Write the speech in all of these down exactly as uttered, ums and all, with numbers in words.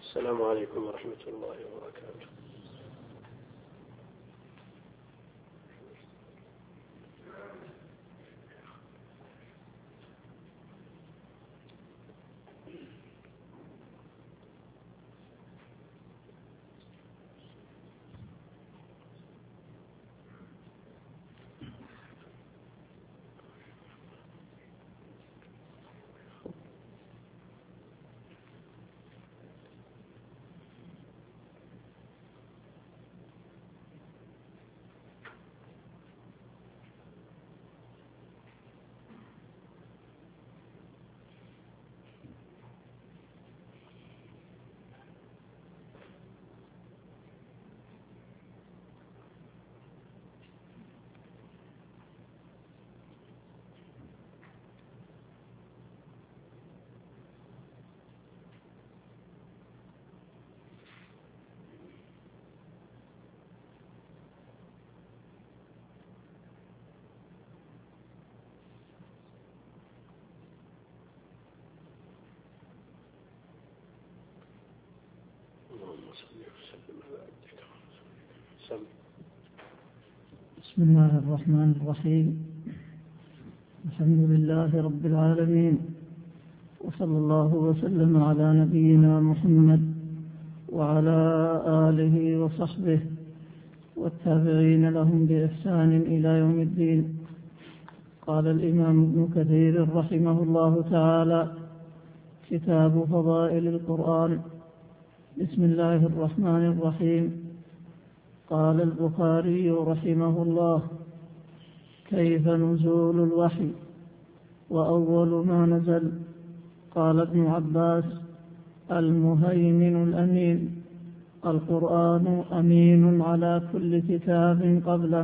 السلام عليكم ورحمة الله وبركاته. بسم الله الرحمن الرحيم. الحمد لله رب العالمين، وصلى الله وسلم على نبينا محمد وعلى آله وصحبه والتابعين لهم بإحسان إلى يوم الدين. قال الإمام ابن كثير رحمه الله تعالى: كتاب فضائل القرآن. بسم الله الرحمن الرحيم. قال البخاري رحمه الله: كيف نزول الوحي وأول ما نزل؟ قال ابن عباس: المهيمن الأمين، القرآن أمين على كل كتاب قبله.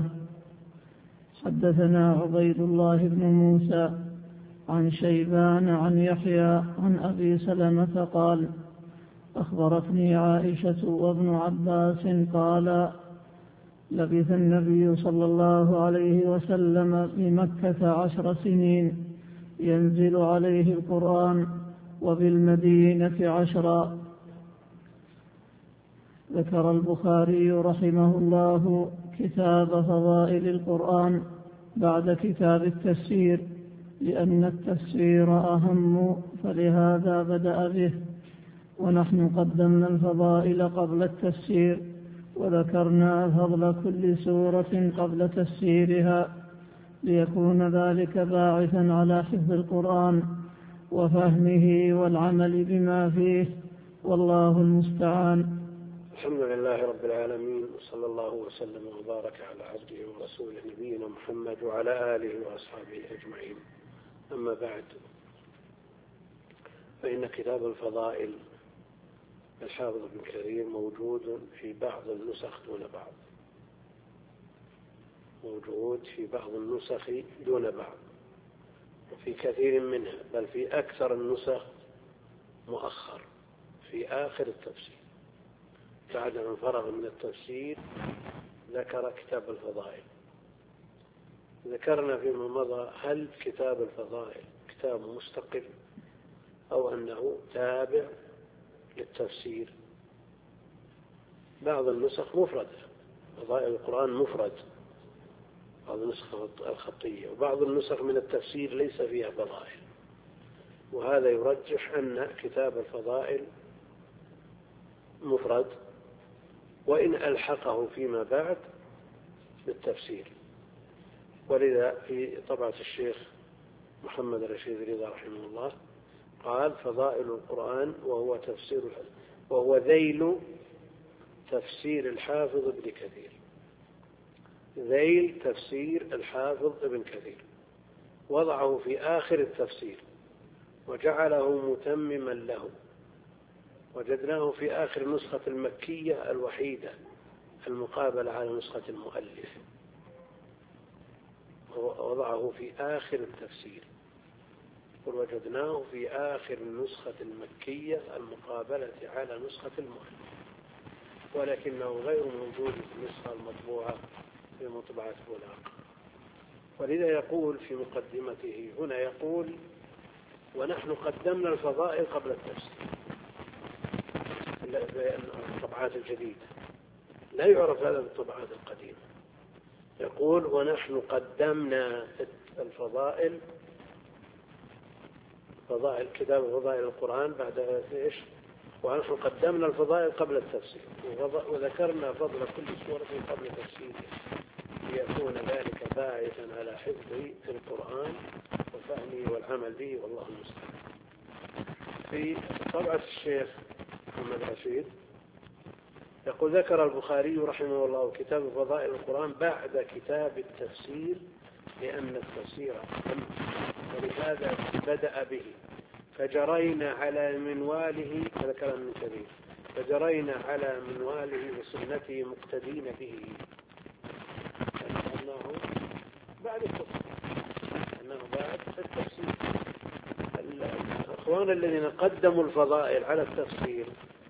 حدثنا عبيد الله بن موسى عن شيبان عن يحيى عن أبي سلمة قال: أخبرتني عائشة وابن عباس قال: لبث النبي صلى الله عليه وسلم بمكة عشر سنين ينزل عليه القرآن، وبالمدينة عشرا. ذكر البخاري رحمه الله كتاب فضائل القرآن بعد كتاب التفسير، لأن التفسير أهم، فلهذا بدأ به. ونحن قدمنا الفضائل قبل التفسير، وذكرنا فضل كل سورة قبل تفسيرها، ليكون ذلك باعثا على حفظ القرآن وفهمه والعمل بما فيه، والله المستعان. الحمد لله رب العالمين، وصلى الله وسلم وبارك على عبده ورسوله نبينا محمد وعلى آله وأصحابه أجمعين. أما بعد، فإن كتاب الفضائل الحافظ ابن كثير موجود في بعض النسخ دون بعض، موجود في بعض النسخ دون بعض، وفي كثير منها، بل في أكثر النسخ مؤخر في آخر التفسير. بعد أن فرغ من التفسير ذكر كتاب الفضائل. ذكرنا فيما مضى هل كتاب الفضائل كتاب مستقل أو أنه تابع للتفسير. بعض النسخ مفردة، فضائل القرآن مفرد، بعض النسخ الخطية، وبعض النسخ من التفسير ليس فيها فضائل، وهذا يرجح أن كتاب الفضائل مفرد، وإن ألحقه فيما بعد بالتفسير. ولذا في طبعة الشيخ محمد رشيد رضا رحمه الله قال: فضائل القرآن وهو تفسير وهو ذيل تفسير الحافظ ابن كثير، ذيل تفسير الحافظ ابن كثير، وضعه في آخر التفسير وجعله متمما له. وجدناه في آخر نسخة المكية الوحيدة المقابلة على نسخة المؤلف، وضعه في آخر التفسير، ووجدناه في آخر النسخة المكية المقابلة على نسخة المؤلف، ولكنه غير موجود في النسخة المطبوعة في مطبعة بولاق. ولذا يقول في مقدمته هنا، يقول: ونحن قدمنا الفضائل قبل التفسير، بالطبعات الجديدة، لا يعرف هذا بالطبعات القديمة. يقول ونحن قدمنا الفضائل، فضائل كتاب فضائل القرآن بعد إيش؟ ونحن قدمنا الفضائل قبل التفسير، وذكرنا فضل كل سورة قبل تفسيرها ليكون ذلك باعثا على حفظ القرآن وفهمه والعمل به، والله المستعان. في طبعة الشيخ محمد رشيد يقول ذكر البخاري رحمه الله كتاب فضائل القرآن بعد كتاب التفسير لأن التفسير أهم، ولهذا بدأ به، فجرينا على منواله، هذا كلام كبير، فجرينا على منواله وسنته مقتدين به، أنه بعد التفسير، أنه بعد التفسير. الأخوان الذين قدموا الفضائل على التفسير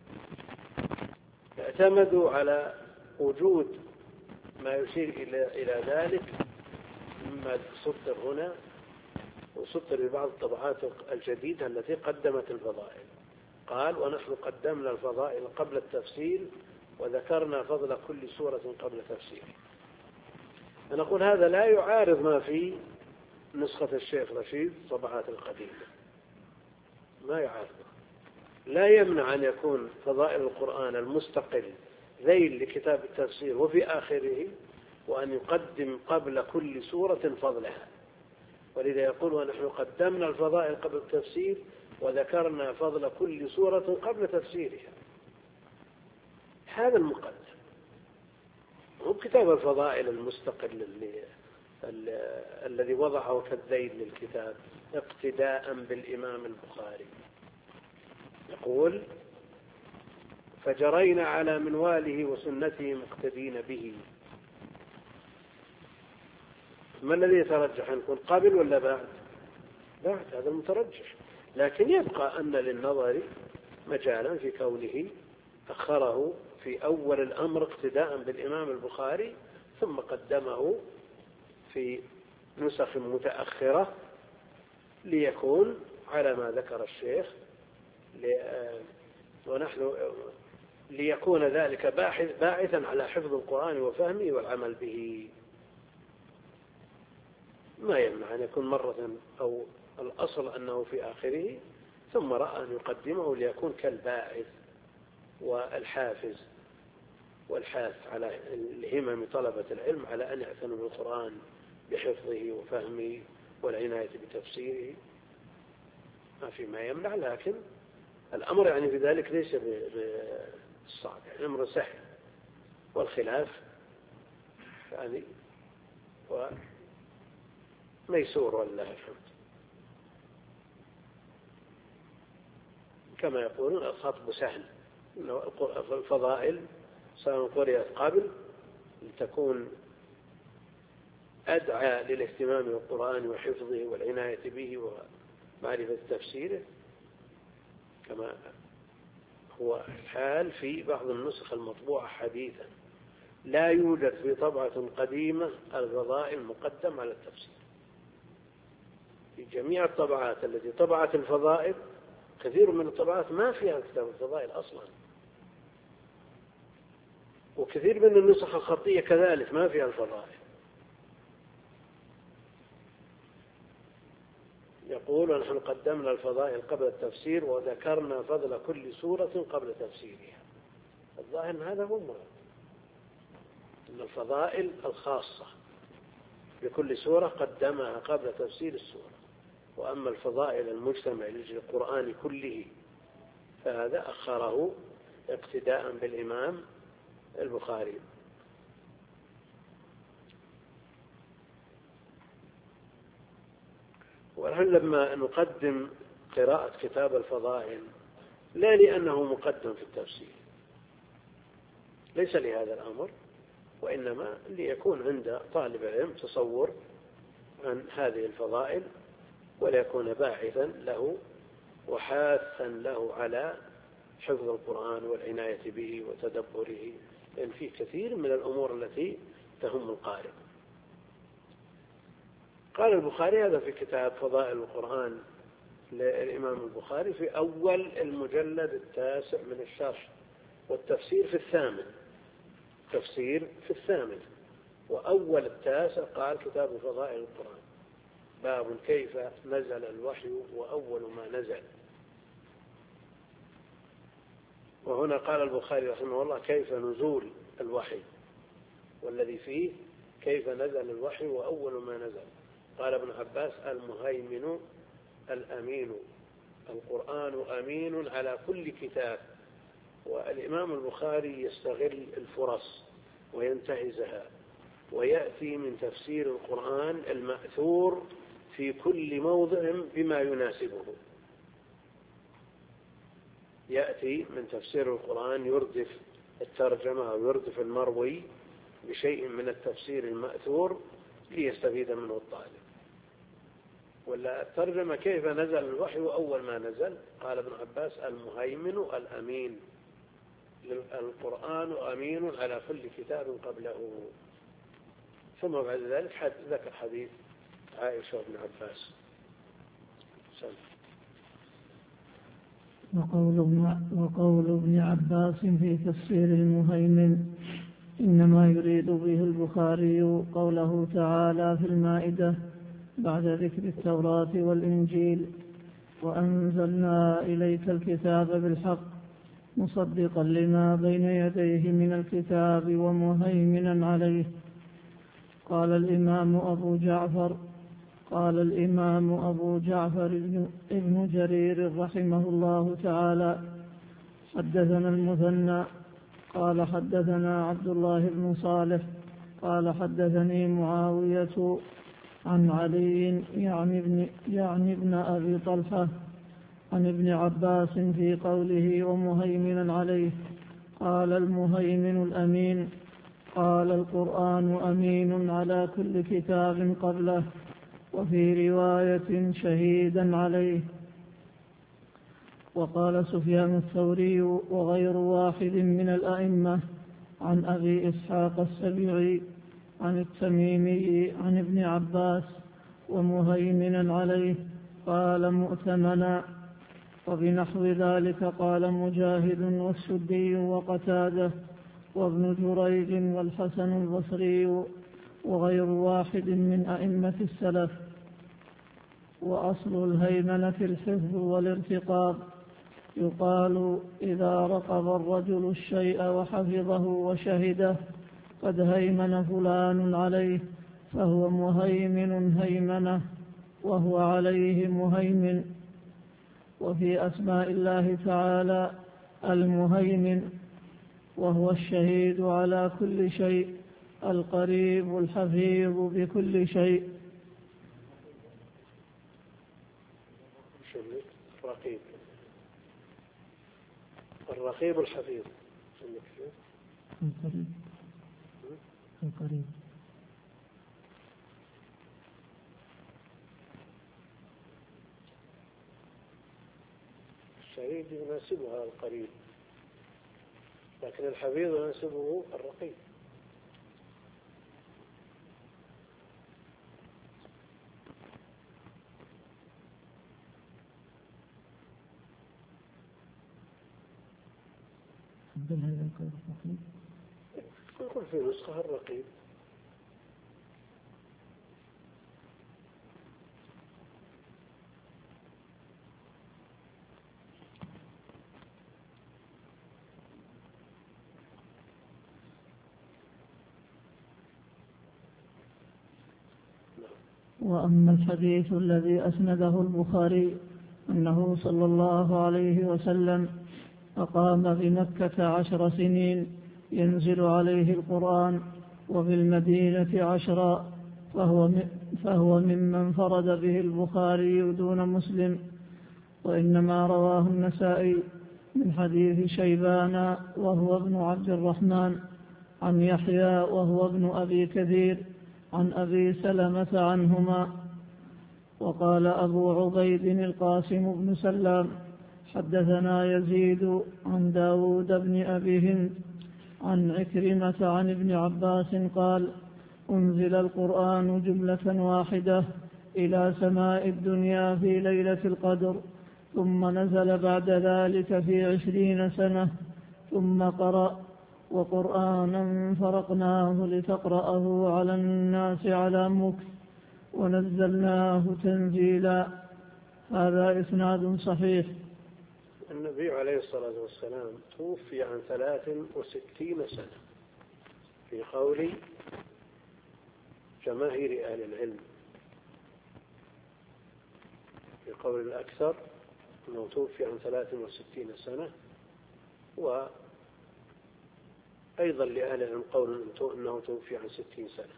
اعتمدوا على وجود ما يشير إلى إلى ذلك مما سطر هنا وسطر ببعض الطبعات الجديدة التي قدمت الفضائل. قال ونحن قدمنا الفضائل قبل التفسير وذكرنا فضل كل سورة قبل تفسيره. نقول هذا لا يعارض ما في نسخة الشيخ رشيد طبعات القديمة، ما يعارض، لا يمنع أن يكون فضائل القرآن المستقل ذيل لكتاب التفسير وفي آخره، وأن يقدم قبل كل سورة فضلها. ولذا يقول ونحن قدمنا الفضائل قبل التفسير وذكرنا فضل كل سورة قبل تفسيرها. هذا المقدم، هو كتاب الفضائل المستقل اللي الذي وضعه كالذيل للكتاب اقتداء بالإمام البخاري. يقول فجرينا على منواله وسنته مقتدين به. ما الذي يترجح أن يكون قبل ولا بعد؟ بعد، هذا المترجح، لكن يبقى أن للنظر مجالا في كونه أخره في أول الأمر اقتداء بالإمام البخاري ثم قدمه في نسخ متأخرة ليكون على ما ذكر الشيخ، ونحن ليكون ذلك باحث باعثا على حفظ القرآن وفهمه والعمل به. ما يمنع أن يكون مرة، أو الأصل أنه في آخره، ثم رأى أن يقدمه ليكون كالباعث والحافز والحاث على الهمم طلبة العلم على أن يعتنوا بالقرآن بحفظه وفهمه والعناية بتفسيره. ما في ما يمنع، لكن الأمر يعني في ذلك ليس بالصعب، يعني الأمر سهل، والخلاف يعني وميسور والله الحمد. كما يقولون الخطب سهل، الفضائل سواء قرأت قبل لتكون أدعى للاهتمام بالقرآن وحفظه والعناية به ومعرفة تفسيره، كما هو الحال في بعض النسخ المطبوعة حديثا. لا يوجد في طبعة قديمة الفضائل مقدم على التفسير. في جميع الطبعات التي طبعت الفضائل كثير من الطبعات ما فيها كتاب الفضائل أصلا، وكثير من النسخ الخطية كذلك ما فيها الفضائل. يقول ونحن قدمنا الفضائل قبل التفسير وذكرنا فضل كل سورة قبل تفسيرها. الظاهر أن هذا هو المراد، أن الفضائل الخاصة بكل سورة قدمها قبل تفسير السورة، وأما الفضائل المجتمع للقرآن كله فهذا أخره اقتداء بالإمام البخاري. ونحن لما نقدم قراءة كتاب الفضائل لا لأنه مقدم في التفسير، ليس لهذا الأمر، وإنما ليكون عند طالب العلم تصور عن هذه الفضائل وليكون باعثا له وحاثا له على حفظ القرآن والعناية به وتدبره، لأن فيه كثير من الأمور التي تهم القارئ. قال البخاري هذا في كتاب فضائل القرآن للإمام البخاري في أول المجلد التاسع من الشرح والتفسير في الثامن، تفسير في الثامن. وأول التاسع قال كتاب فضائل القرآن، باب كيف نزل الوحي وأول ما نزل. وهنا قال البخاري رحمه الله كيف نزول الوحي، والذي فيه كيف نزل الوحي وأول ما نزل. قال ابن عباس المهيمن الأمين، القرآن أمين على كل كتاب. والإمام البخاري يستغل الفرص وينتهزها، ويأتي من تفسير القرآن المأثور في كل موضع بما يناسبه. يأتي من تفسير القرآن يردف الترجمة أو يردف المروي بشيء من التفسير المأثور ليستفيد منه الطالب. ولا الترجمة كيف نزل الوحي وأول ما نزل. قال ابن عباس المهيمن الأمين، القرآن أمين على كل كتاب قبله. ثم بعد ذلك ذكر حديث عائشة وابن عباس. سلام. وقول ابن, وقول ابن عباس في تفسير المهيمن إنما يريد به البخاري قوله تعالى في المائدة بعد ذكر التوراة والإنجيل وأنزلنا إليك الكتاب بالحق مصدقا لما بين يديه من الكتاب ومهيمنا عليه. قال الإمام أبو جعفر قال الإمام أبو جعفر ابن جرير رحمه الله تعالى حدثنا المثنى قال حدثنا عبد الله بن صالح قال حدثني معاوية عن علي يعني ابن, يعني ابن أبي طلحة عن ابن عباس في قوله ومهيمنا عليه. قال المهيمن الأمين، قال القرآن أمين على كل كتاب قبله، وفي رواية شهيدا عليه. وقال سفيان الثوري وغير واحد من الأئمة عن أبي إسحاق السبيعي عن التميمي عن ابن عباس ومهيمنا عليه قال مؤتمنا. وبنحو ذلك قال مجاهد والسدي وقتاده وابن جريج والحسن البصري وغير واحد من أئمة السلف. وأصل الهيمنة الحفظ والارتقاب، يقال إذا رقب الرجل الشيء وحفظه وشهده قد هيمن فلان عليه فهو مهيمن هيمنة وهو عليه مهيمن. وفي أسماء الله تعالى المهيمن وهو الشهيد على كل شيء القريب الحفيظ بكل شيء. رقيب، الرقيب الحفيظ القريب القريب الشهيد يناسبها القريب، لكن الحفيظ يناسبه الرقيب. يقول في نسخة الرقيب. وأما الحديث الذي أسنده البخاري أنه صلى الله عليه وسلم أقام بمكة عشر سنين ينزل عليه القرآن وفي المدينة عشرا فهو, فهو ممن فرد به البخاري دون مسلم. وإنما رواه النسائي من حديث شيبان وهو ابن عبد الرحمن عن يحيى وهو ابن أبي كثير عن أبي سلمة عنهما. وقال أبو عبيد القاسم بن سلام حدثنا يزيد عن داود بن أبي هند عن عكرمة عن ابن عباس قال أنزل القرآن جملة واحدة إلى سماء الدنيا في ليلة القدر ثم نزل بعد ذلك في عشرين سنة ثم قرأ وقرآنا فرقناه لتقرأه على الناس على مكث ونزلناه تنزيلا. هذا إسناد صحيح. النبي عليه الصلاة والسلام توفي عن ثلاث وستين سنة في قول جماهير أهل العلم، في قول الأكثر أنه توفي عن ثلاث وستين سنة، وأيضا لأهل العلم قول أنه توفي عن ستين سنة،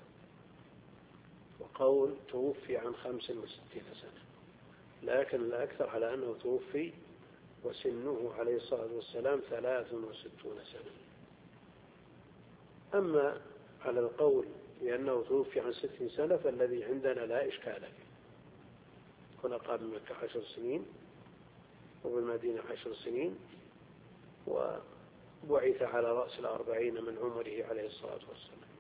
وقول توفي عن خمس وستين سنة، لكن الأكثر على أنه توفي وسنه عليه الصلاة والسلام ثلاث وستون سنة. أما على القول بأنه توفي عن ستين سنة فالذي عندنا لا إشكال فيه. هنا قام بمكة عشر سنين وبالمدينة عشر سنين، وبعث على رأس الأربعين من عمره عليه الصلاة والسلام.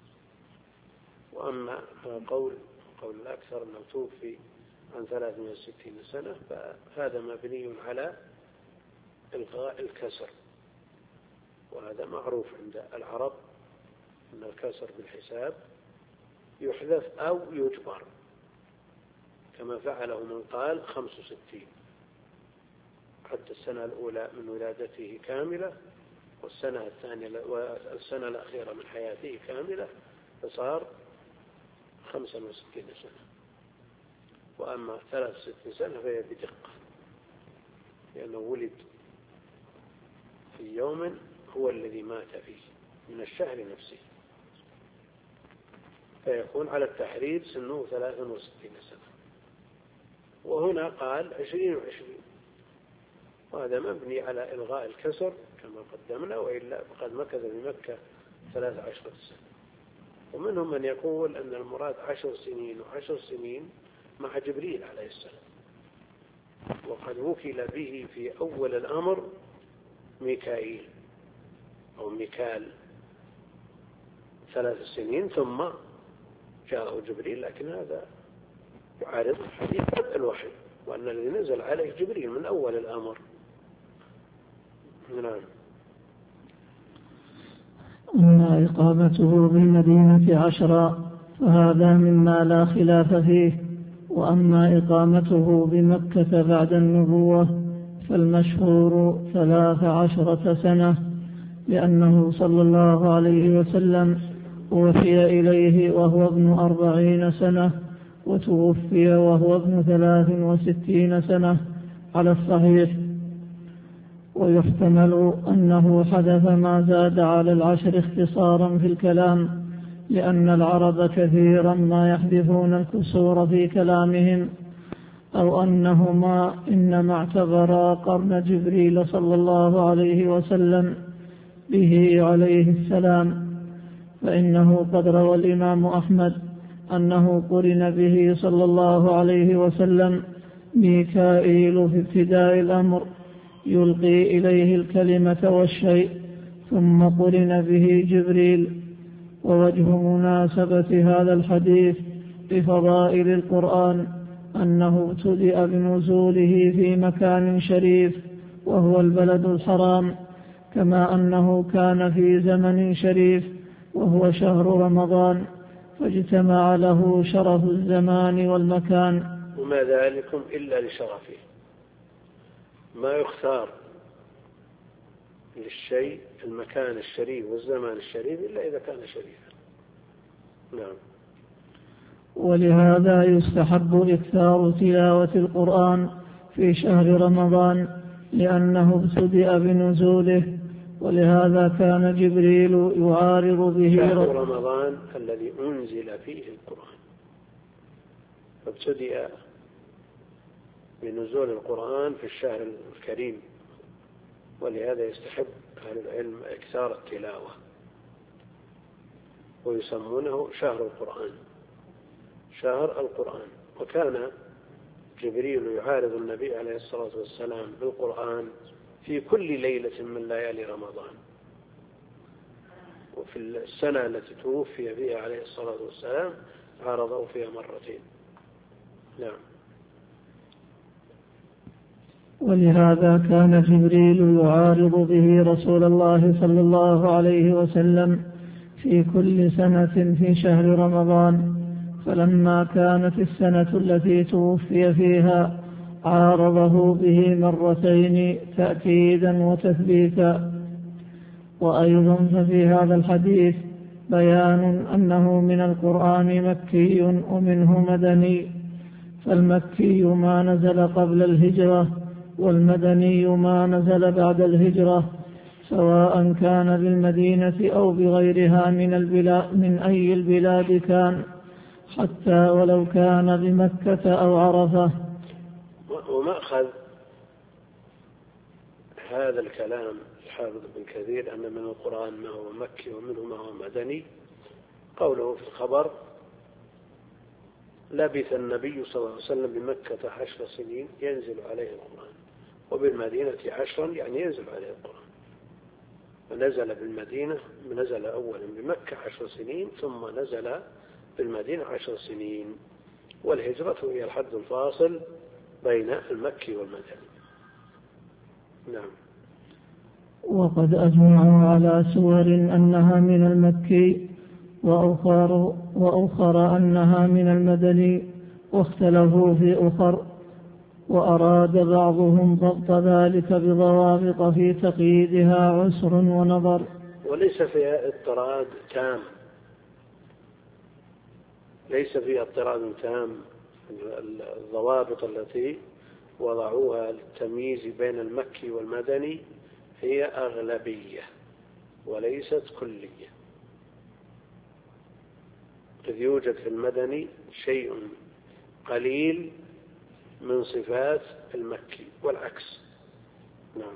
وأما قول قول الأكثر أنه توفي عن ثلاث وستين سنة فهذا مبني على إلغاء الكسر، وهذا معروف عند العرب أن الكسر بالحساب يحذف أو يجبر، كما فعله من قال خمس وستين، حتى السنة الأولى من ولادته كاملة والسنة الثانية والسنة الأخيرة من حياته كاملة، فصار خمسة وستين سنة. وأما ثلاث وستين سنة فهي بدقة، لأنه ولد في يوم هو الذي مات فيه من الشهر نفسه، فيكون على التحرير سنه ثلاث وستين سنة. وهنا قال عشرين وعشرين، وهذا مبني على إلغاء الكسر كما قدمنا، وإلا فقد مكث بمكة ثلاث عشرة سنة. ومنهم من يقول أن المراد عشر سنين وعشر سنين مع جبريل عليه السلام، وقد وكل به في أول الأمر ميكائيل أو ميكال ثلاث سنين ثم جاءه جبريل، لكن هذا يعارض حديث الوحي، وأن الذي نزل عليه جبريل من أول الأمر. نعم. أما إقامته بالمدينة عشرا فهذا مما لا خلاف فيه. وأما إقامته بمكة بعد النبوة فالمشهور ثلاث عشرة سنة، لأنه صلى الله عليه وسلم وفي إليه وهو ابن أربعين سنة، وتوفي وهو ابن ثلاث وستين سنة على الصحيح. ويحتمل أنه حدث ما زاد على العشر اختصارا في الكلام، لأن العرب كثيرا ما يحذفون الكسور في كلامهم، أو أنهما إنما اعتبرا قرن جبريل صلى الله عليه وسلم به عليه السلام، فإنه قد روى الإمام أحمد أنه قرن به صلى الله عليه وسلم ميكائيل في ابتداء الأمر يلقي إليه الكلمة والشيء، ثم قرن به جبريل. ووجه مناسبة هذا الحديث بفضائل القرآن أنه ابتدأ بنزوله في مكان شريف وهو البلد الحرام، كما أنه كان في زمن شريف وهو شهر رمضان، فاجتمع له شرف الزمان والمكان. وما ذلكم إلا لشرفه، ما يختار للشيء المكان الشريف والزمان الشريف إلا إذا كان شريفا. نعم. ولهذا يستحب إكثار تلاوة القرآن في شهر رمضان، لأنه ابتدأ بنزوله، ولهذا كان جبريل يعارض به شهر رمضان الذي أنزل فيه القرآن، فابتدأ بنزول القرآن في الشهر الكريم، ولهذا يستحب أهل العلم إكثار التلاوة، ويسمونه شهر القرآن، شهر القرآن. وكان جبريل يعارض النبي عليه الصلاة والسلام بالقرآن في كل ليلة من ليالي رمضان، وفي السنة التي توفي فيها عليه الصلاة والسلام عارضوا فيها مرتين. نعم. ولهذا كان جبريل يعارض به رسول الله صلى الله عليه وسلم في كل سنة في شهر رمضان، فلما كانت السنة التي توفي فيها عارضه به مرتين تأكيدا وتثبيتا. وأيضا ففي هذا الحديث بيان أنه من القرآن مكي ومنه مدني، فالمكي ما نزل قبل الهجرة والمدني ما نزل بعد الهجرة، سواء كان بالمدينة أو بغيرها من البلاد من أي البلاد كان، حتى ولو كان بمكة أو عرفة. ومأخذ هذا الكلام الحافظ بن كثير أن من القرآن ما هو مكي ومنه ما هو مدني قوله في الخبر: لبث النبي صلى الله عليه وسلم بمكة عشر سنين ينزل عليه القرآن، وبالمدينة عشرا يعني ينزل عليه القرآن. فنزل بالمدينة، نزل أولا بمكة عشر سنين ثم نزل بالمدينة عشر سنين، والهجرة هي الحد الفاصل بين المكي والمدني. نعم. وقد أجمعوا على سور أنها من المكي وأخر, وأخر أنها من المدني، واختلفوا في أخر، وأراد بعضهم ضبط ذلك بضوابط في تقييدها عسر ونظر. وليس فيها اضطراد تام، ليس فيها اضطراد تام. الضوابط التي وضعوها للتمييز بين المكي والمدني هي أغلبية وليست كلية، إذ يوجد في المدني شيء قليل من صفات المكي والعكس. نعم.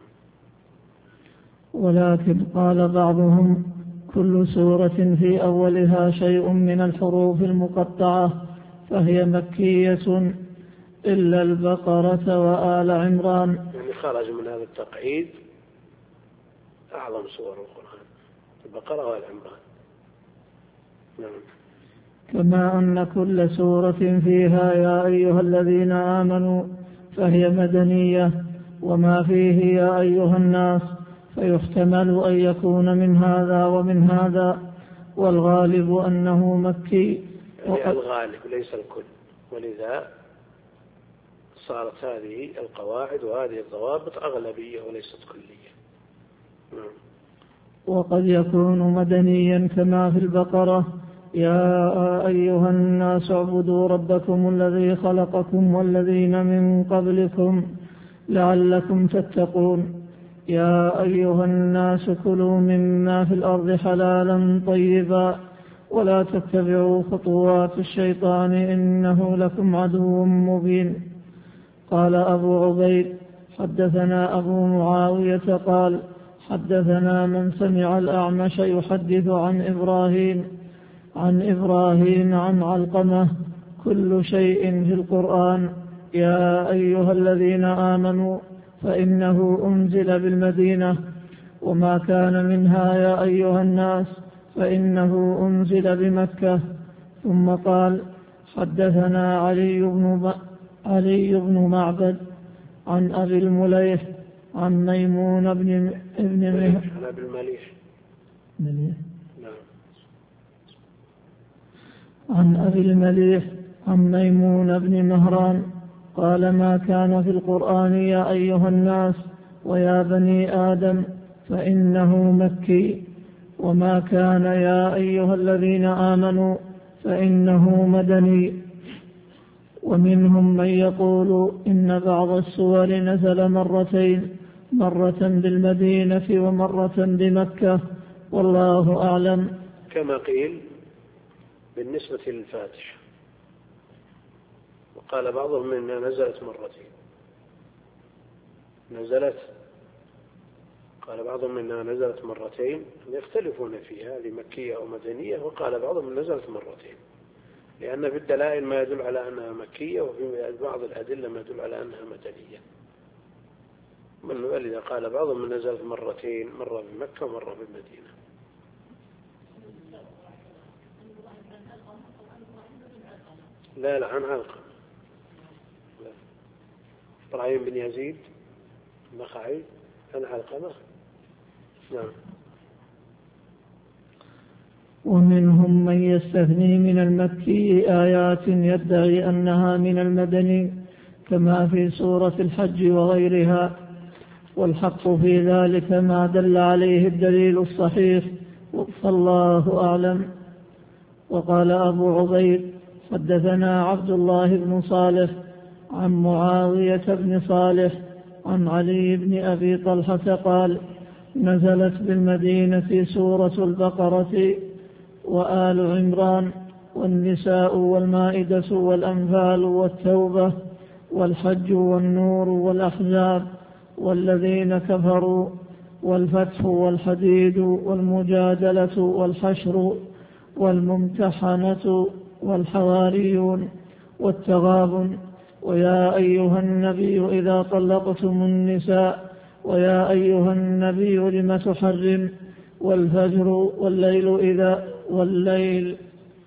ولكن قال بعضهم: كل سورة في أولها شيء من الحروف المقطعة فهي مكية إلا البقرة وآل عمران. يعني خرج من هذا التقعيد أعظم سور القرآن، البقرة وآل عمران. نعم. كما أن كل سورة فيها يا أيها الذين آمنوا فهي مدنية، وما فيه يا أيها الناس فيحتمل أن يكون من هذا ومن هذا، والغالب أنه مكي. يعني الغالب ليس الكل، ولذا صارت هذه القواعد وهذه الضوابط أغلبية وليست كلية. نعم. وقد يكون مدنيا كما في البقرة: يا أيها الناس اعبدوا ربكم الذي خلقكم والذين من قبلكم لعلكم تتقون. يا أيها الناس كلوا مما في الأرض حلالا طيبا ولا تتبعوا خطوات الشيطان إنه لكم عدو مبين. قال أبو عبيد: حدثنا أبو معاوية قال: حدثنا من سمع الأعمش يحدث عن إبراهيم عن إبراهيم عن علقمة: كل شيء في القرآن يا أيها الذين آمنوا فإنه أنزل بالمدينة، وما كان منها يا أيها الناس فإنه أنزل بمكة. ثم قال: حدثنا علي بن علي بن معبد عن أبي المليح عن ميمون بن ابن مهران أبي المليح مليح عن أبي المليح عن ميمون بن مهران قال: ما كان في القرآن يا أيها الناس ويا بني آدم فإنه مكي، وما كان يا أيها الذين آمنوا فإنه مدني. ومنهم من يقول إن بعض السور نزل مرتين، مرة بالمدينة ومرة بمكة، والله أعلم. كما قيل بالنسبة للفاتحة، وقال بعضهم إنها نزلت مرتين، نزلت قال بعضهم إنها نزلت مرتين، يختلفون فيها لمكية أو مدنية، وقال بعضهم نزلت مرتين، لأن في الدلائل ما يدل على أنها مكية، وفي بعض الأدلة ما يدل على أنها مدنية. من ولذا قال بعضهم نزلت مرتين، مرة بمكة ومرة بالمدينة. لا لا عن علقمة، إبراهيم بن يزيد النخعي عن علقمة. نعم. ومنهم من يستثني من المكي آيات يدعي أنها من المدني كما في سورة الحج وغيرها، والحق في ذلك ما دل عليه الدليل الصحيح، فالله أعلم. وقال أبو عبيد حدثنا عبد الله بن صالح عن معاوية بن صالح عن علي بن أبي طلحة قال: نزلت بالمدينة سورة البقرة وآل عمران والنساء والمائدة والأنفال والتوبة والحج والنور والأحزاب والذين كفروا والفتح والحديد والمجادلة والحشر والممتحنة والحواريون والتغابن ويا أيها النبي إذا طلقتم النساء ويا أيها النبي لم تحرم والفجر والليل إذا والليل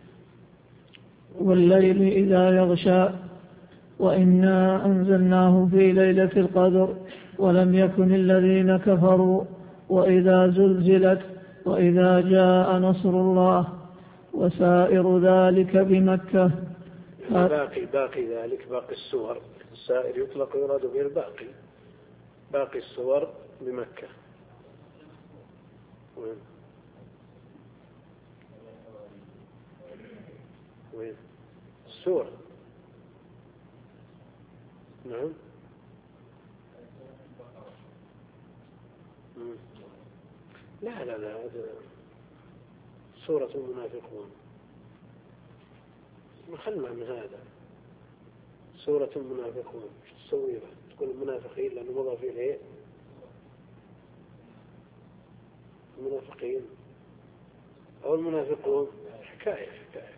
والليل إذا يغشى وإنا أنزلناه في ليلة القدر ولم يكن الذين كفروا وإذا زلزلت وإذا جاء نصر الله وسائر ذلك بمكة. باقي باقي ذلك باقي السور، السائر يطلق يراد به الباقي، باقي السور بمكة. وين وين السور؟ نعم. لا لا لا هذا سورة المنافقون، خلنا من هذا. سورة المنافقون شو تسوي؟ تقول المنافقين لأنه مضاف إليه المنافقين أو المنافقون، حكاية حكاية.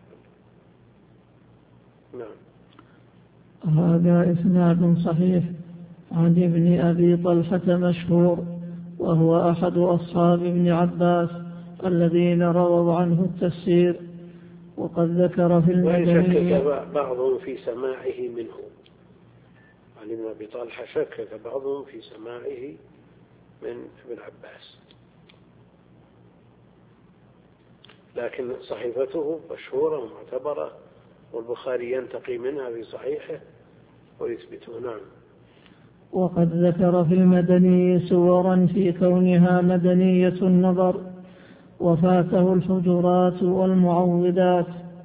نعم. هذا إسناد صحيح عن ابن أبي طلحة مشهور، وهو أحد أصحاب ابن عباس الذين رووا عنه التفسير. وقد ذكر في المدني وشكك بعضهم في سماعه منه، عن ابن أبي طلحة شكك بعضهم في سماعه من ابن عباس، لكن صحيفته مشهورة ومعتبرة والبخاري ينتقي منها في صحيحه ويثبته. نعم. وقد ذكر في المدني سورا في كونها مدنية النظر، وفاته الحجرات والمعوذات.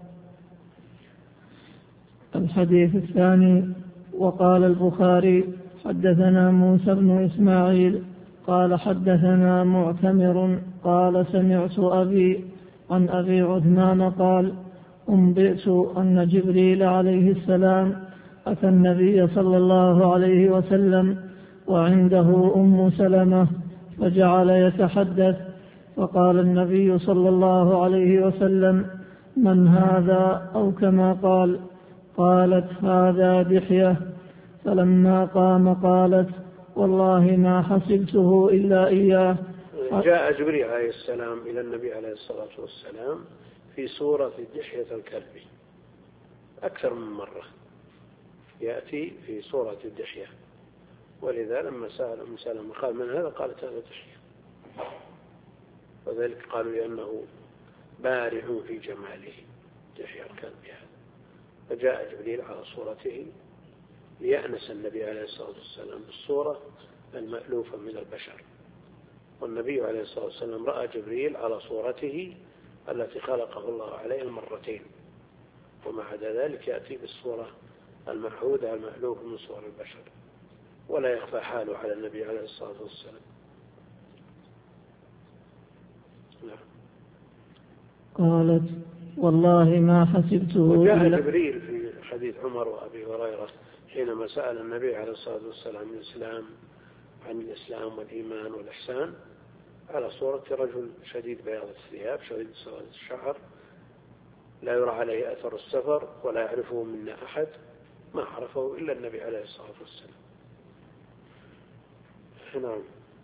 الحديث الثاني. وقال البخاري حدثنا موسى بن إسماعيل قال حدثنا معتمر قال سمعت أبي عن أبي عثمان قال: أنبئت أن جبريل عليه السلام أتى النبي صلى الله عليه وسلم وعنده أم سلمة فجعل يتحدث، فقال النبي صلى الله عليه وسلم: من هذا؟ أو كما قال. قالت: هذا دحية. فلما قام قالت: والله ما حسبته إلا إياه. جاء جبريل عليه السلام إلى النبي عليه الصلاة والسلام في سورة دحية الكلب أكثر من مرة، يأتي في سورة الدحية، ولذا لما سأل أم سلمة قال: من هذا؟ قالت: هذا دحية، وذلك قالوا لأنه بارع في جماله دحية الكلب هذا. فجاء جبريل على صورته ليأنس النبي عليه الصلاة والسلام بالصورة المألوفة من البشر، والنبي عليه الصلاة والسلام رأى جبريل على صورته التي خلقه الله عليها مرتين، ومع ذلك يأتي بالصورة المعهودة المألوفة من صور البشر، ولا يخفى حاله على النبي عليه الصلاة والسلام. نعم. قالت: والله ما حسبته. وجاء جبريل في حديث عمر وأبي هريرة حينما سأل النبي عليه الصلاة والسلام الإسلام عن الإسلام والإيمان والإحسان على صورة رجل شديد بياض الثياب شديد سواد الشعر لا يرى عليه أثر السفر ولا يعرفه منا أحد، ما عرفه إلا النبي عليه الصلاة والسلام. نعم.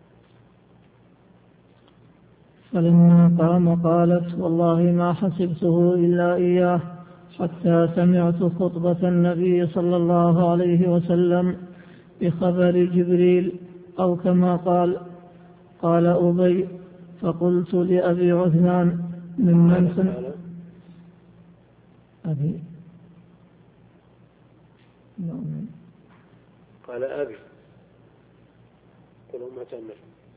فلما قام قالت: والله ما حسبته إلا إياه، حتى سمعت خطبة النبي صلى الله عليه وسلم بخبر جبريل أو كما قال. قال أبي فقلت لأبي عثمان ممن سمع أبي قال أبي قلوا ما تأمل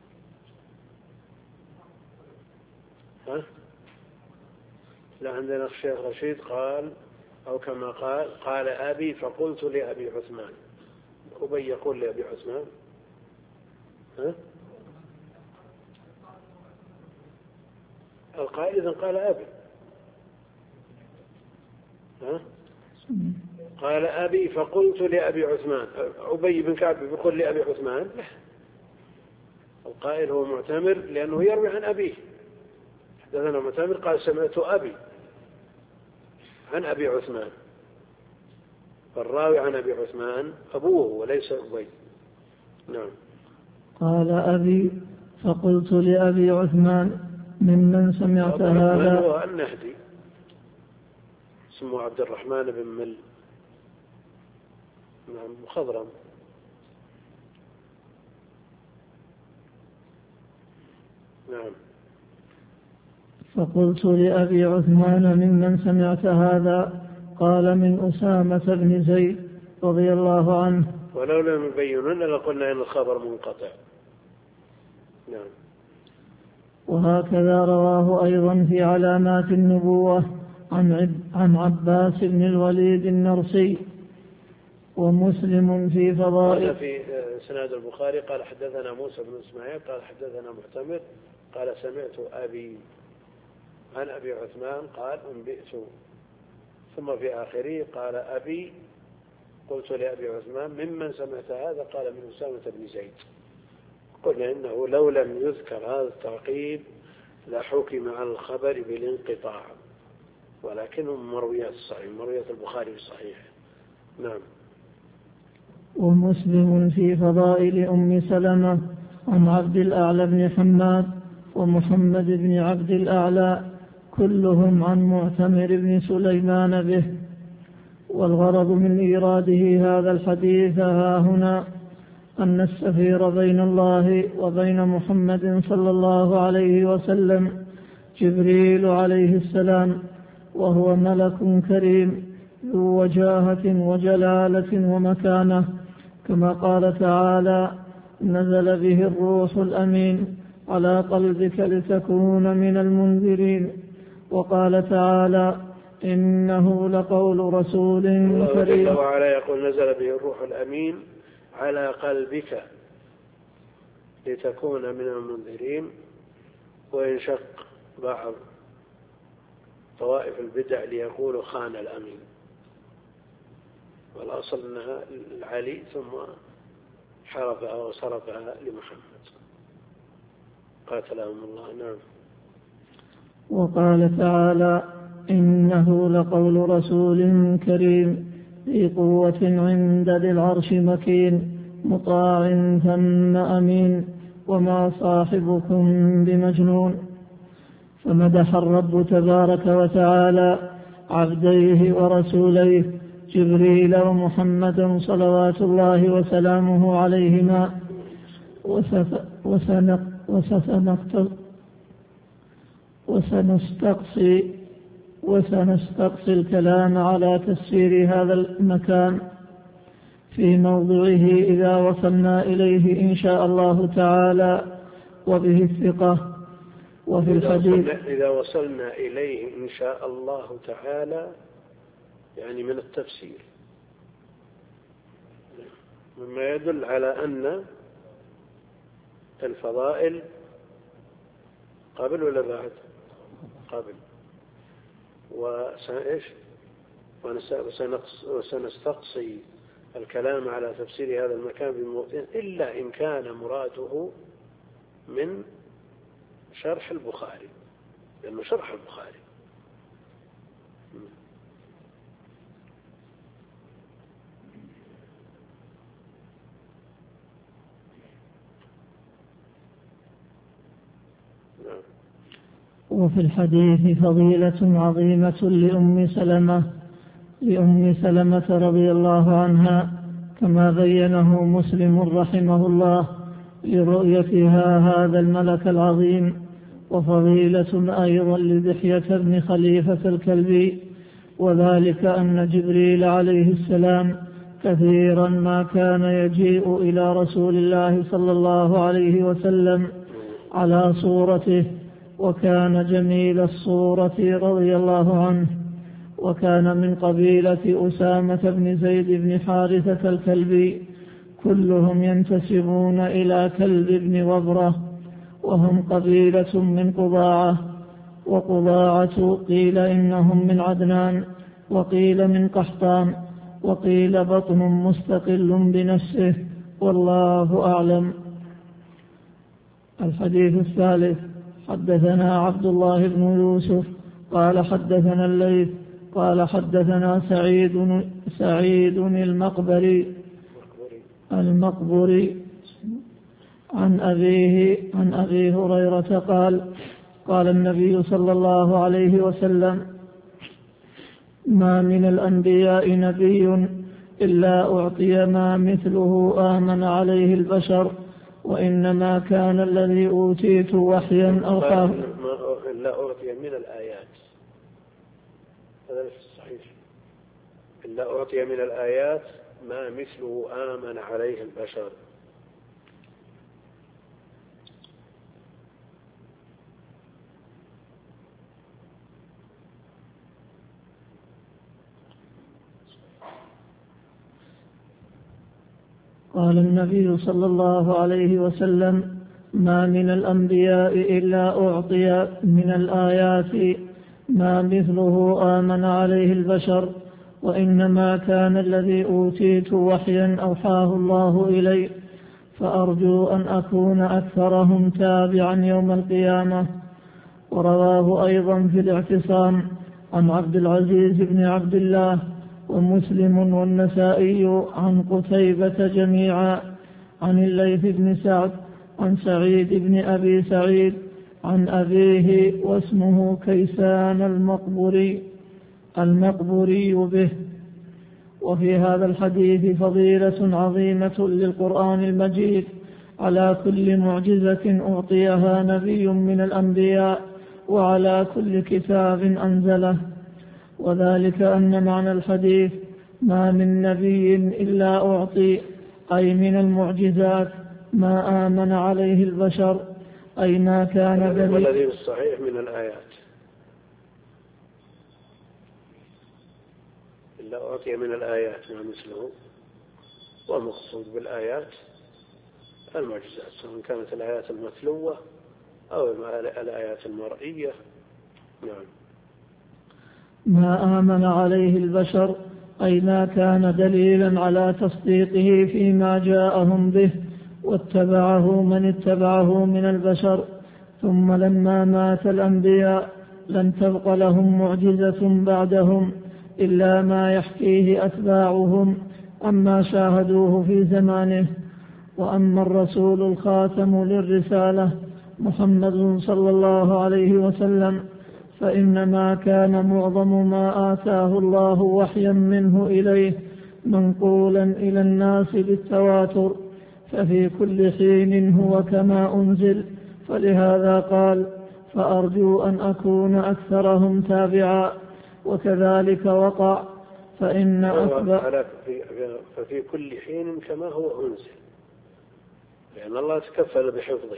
ها لا عندنا الشيخ رشيد قال أو كما قال قال أبي فقلت لأبي عثمان. أبي يقول لأبي عثمان ها القائل إذن قال أبي ها قال أبي فقلت لأبي عثمان. أبي بن كعب يقول لأبي عثمان لا القائل هو معتمر لأنه يروي عن أبيه. حدثنا معتمر قال سمعت أبي عن أبي عثمان فالراوي عن أبي عثمان أبوه وليس أبي. نعم. قال أبي فقلت لأبي عثمان ممن سمعت هذا. هو النهدي اسمه عبد الرحمن بن مل نعم مخضرم. نعم. فقلت لأبي عثمان ممن سمعت هذا. قال من أسامة بن زيد رضي الله عنه. ولو لم يبينن لقلنا إن الخبر منقطع. نعم. وهكذا رواه أيضا في علامات النبوة عن عن عباس بن الوليد النرسي ومسلم في فضائل. في سناد البخاري قال حدثنا موسى بن إسماعيل قال حدثنا معتمر قال سمعت أبي عن أبي عثمان قال أنبئت. ثم في آخره قال أبي قلت لأبي عثمان ممن سمعت هذا قال من أسامة بن زيد. قلنا إنه لو لم يذكر هذا التعقيب لحكم على الخبر بالانقطاع ولكنه مرويات الصحيح مرويات البخاري في الصحيح. نعم. ومسلم في فضائل أم سلمة عن عبد الأعلى بن حماد ومحمد بن عبد الأعلى كلهم عن معتمر بن سليمان به. والغرض من إيراده هذا الحديث ها هنا أن السفير بين الله وبين محمد صلى الله عليه وسلم جبريل عليه السلام وهو ملك كريم ذو وجاهة وجلالة ومكانة كما قال تعالى نزل به الروح الأمين على قلبك لتكون من المنذرين. وقال تعالى إنه لقول رسول كريم. الله وعلا يقول نزل به الروح الأمين على قلبك لتكون من المنذرين. وينشق بعض طوائف البدع ليقولوا خان الأمين والأصل أنها العلي ثم حرفها وصرفها لمحمد قاتلهم الله. نعم. وقال تعالى إنه لقول رسول كريم ذي قوة عند ذي العرش مكين مطاع ثم أمين وما صاحبكم بمجنون. فمدح الرب تبارك وتعالى عبديه ورسوليه جبريل ومحمدا صلوات الله وسلامه عليهما. وسنستقصي وسنستقصي الكلام على تفسير هذا المكان في موضعه إذا وصلنا إليه إن شاء الله تعالى وبه الثقة. وفي الحديث إذا وصلنا إليه إن شاء الله تعالى يعني من التفسير مما يدل على أن الفضائل قبل ولا بعد؟ قبل. وسنستقصي الكلام على تفسير هذا المكان بموطن إلا إن كان مراده من شرح البخاري لأنه شرح البخاري. وفي الحديث فضيلة عظيمة لأم سلمة لأم سلمة رضي الله عنها كما بينه مسلم رحمه الله لرؤيتها هذا الملك العظيم، وفضيلة أيضا لدحية بن خليفة الكلبي، وذلك أن جبريل عليه السلام كثيرا ما كان يجيء إلى رسول الله صلى الله عليه وسلم على صورته، وكان جميل الصورة رضي الله عنه، وكان من قبيلة أسامة بن زيد بن حارثة الكلبي، كلهم ينتسبون إلى كلب بن وبرة، وهم قبيلة من قضاعة، وقضاعة قيل إنهم من عدنان، وقيل من قحطان، وقيل بطن مستقل بنفسه، والله أعلم. الحديث الثالث: حدثنا عبد الله بن يوسف قال حدثنا الليث قال حدثنا سعيد سعيد المقبري المقبري عن أبيه عن أبي هريرة قال: قال النبي صلى الله عليه وسلم: ما من الأنبياء نبي إلا أعطي ما مثله آمن عليه البشر، وإنما كان الذي أوتيت وحيا أوحاه. إلا أعطي من الآيات، هذا ليس صحيح. إلا أعطي من الآيات ما مثله آمن عليه البشر. قال النبي صلى الله عليه وسلم: ما من الأنبياء إلا أعطي من الآيات ما مثله آمن عليه البشر، وإنما كان الذي أوتيت وحيا أوحاه الله إلي، فأرجو أن أكون أكثرهم تابعا يوم القيامة. ورواه أيضا في الاعتصام عن عبد العزيز بن عبد الله ومسلم والنسائي عن قتيبة جميعا عن الليث بن سعد عن سعيد بن أبي سعيد عن أبيه واسمه كيسان المقبري المقبري به. وفي هذا الحديث فضيلة عظيمة للقرآن المجيد على كل معجزة أعطيها نبي من الأنبياء، وعلى كل كتاب أنزله. وذلك أن معنى الحديث: ما من نبي إلا أعطي، أي من المعجزات ما آمن عليه البشر، أي ما كان دليل. والذي الصحيح من الآيات إلا أعطي من الآيات ما مثله، والمقصود بالآيات المعجزات، سواء كانت الآيات المتلوة أو الآيات المرئية. نعم. ما آمن عليه البشر، أي ما كان دليلا على تصديقه فيما جاءهم به، واتبعه من اتبعه من البشر. ثم لما مات الأنبياء لم تبق لهم معجزة بعدهم إلا ما يحكيه أتباعهم عما شاهدوه في زمانه. وأما الرسول الخاتم للرسالة محمد صلى الله عليه وسلم، فإنما كان معظم ما آتاه الله وحيا منه إليه منقولا إلى الناس بالتواتر، ففي كل حين هو كما أنزل، فلهذا قال: فأرجو أن أكون أكثرهم تابعا. وكذلك وقع، فإن أكبر ففي كل حين كما هو أنزل، لأن الله تكفل بحفظه،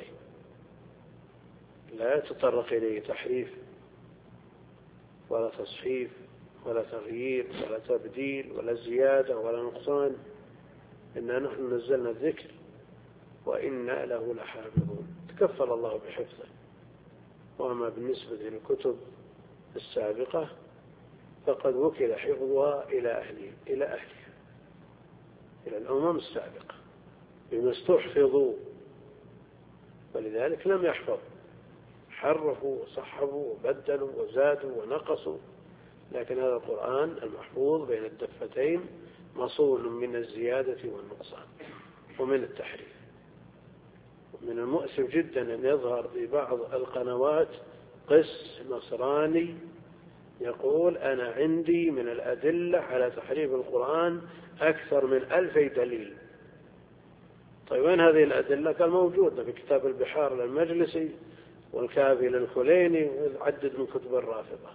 لا يتطرق إليه تحريف ولا تصحيف ولا تغيير ولا تبديل ولا زيادة ولا نقصان. إنا نحن نزلنا الذكر وإنا له لحافظون. تكفل الله بحفظه. وما بالنسبة للكتب السابقة فقد وكل حفظها إلى أهلها إلى أهلها إلى الأمم السابقة بما استحفظوا، ولذلك لم يحفظ، حرفوا وصحبوا وبدلوا وزادوا ونقصوا. لكن هذا القرآن المحفوظ بين الدفتين مصون من الزيادة والنقصان ومن التحريف. ومن المؤسف جدا أن يظهر في بعض القنوات قس نصراني يقول: أنا عندي من الأدلة على تحريف القرآن أكثر من ألفي دليل. طيب وين هذه الأدلة؟ قال موجودة في كتاب البحار للمجلسي والكافي للخليني وعدد من كتب الرافضة.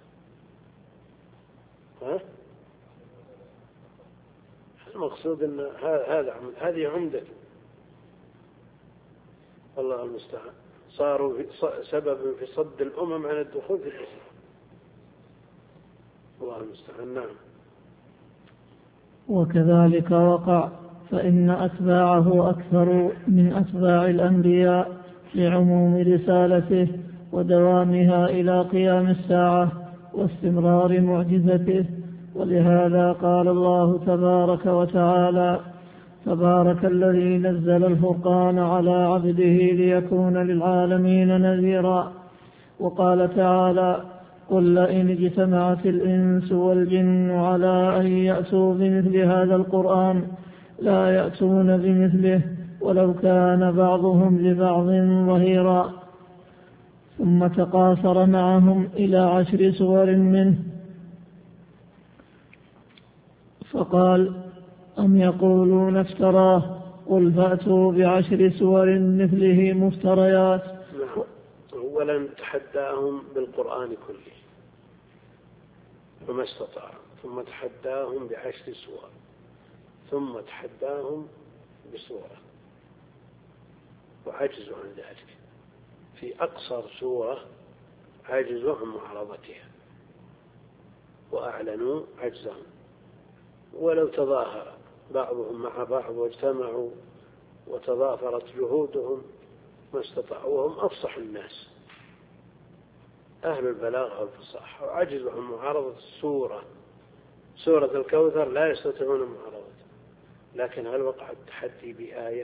ها؟ المقصود أن هذا هذه عمدة، الله المستعان، صاروا سبب في صد الأمم عن الدخول في الإسلام. الله المستعان. نعم. وكذلك وقع، فإن أتباعه أكثر من أتباع الأنبياء لعموم رسالته ودوامها إلى قيام الساعة واستمرار معجزته. ولهذا قال الله تبارك وتعالى: تبارك الذي نزل الفرقان على عبده ليكون للعالمين نذيرا. وقال تعالى: قل لئن اجتمعت الإنس والجن على أن يأتوا بمثل هذا القرآن لا يأتون بمثله ولو كان بعضهم لبعض ظهيرا. ثم تقاصر معهم إلى عشر سور منه، فقال: أم يقولون افتراه قل فأتوا بعشر سور مثله مفتريات. نعم. أولا تحداهم بالقرآن كله وما استطاعوا، ثم تحداهم بعشر سور، ثم تحداهم بسورة وعجزوا عن ذلك. في أقصر سورة عجزوا عن معارضتها وأعلنوا عجزهم، ولو تظاهر بعضهم مع بعض واجتمعوا وتضافرت جهودهم ما استطاعوا، وهم أفصح الناس أهل البلاغة والفصاحة، وعجزوا عن معارضة السورة سورة الكوثر لا يستطيعون معارضة. لكن هل وقع التحدي بآية؟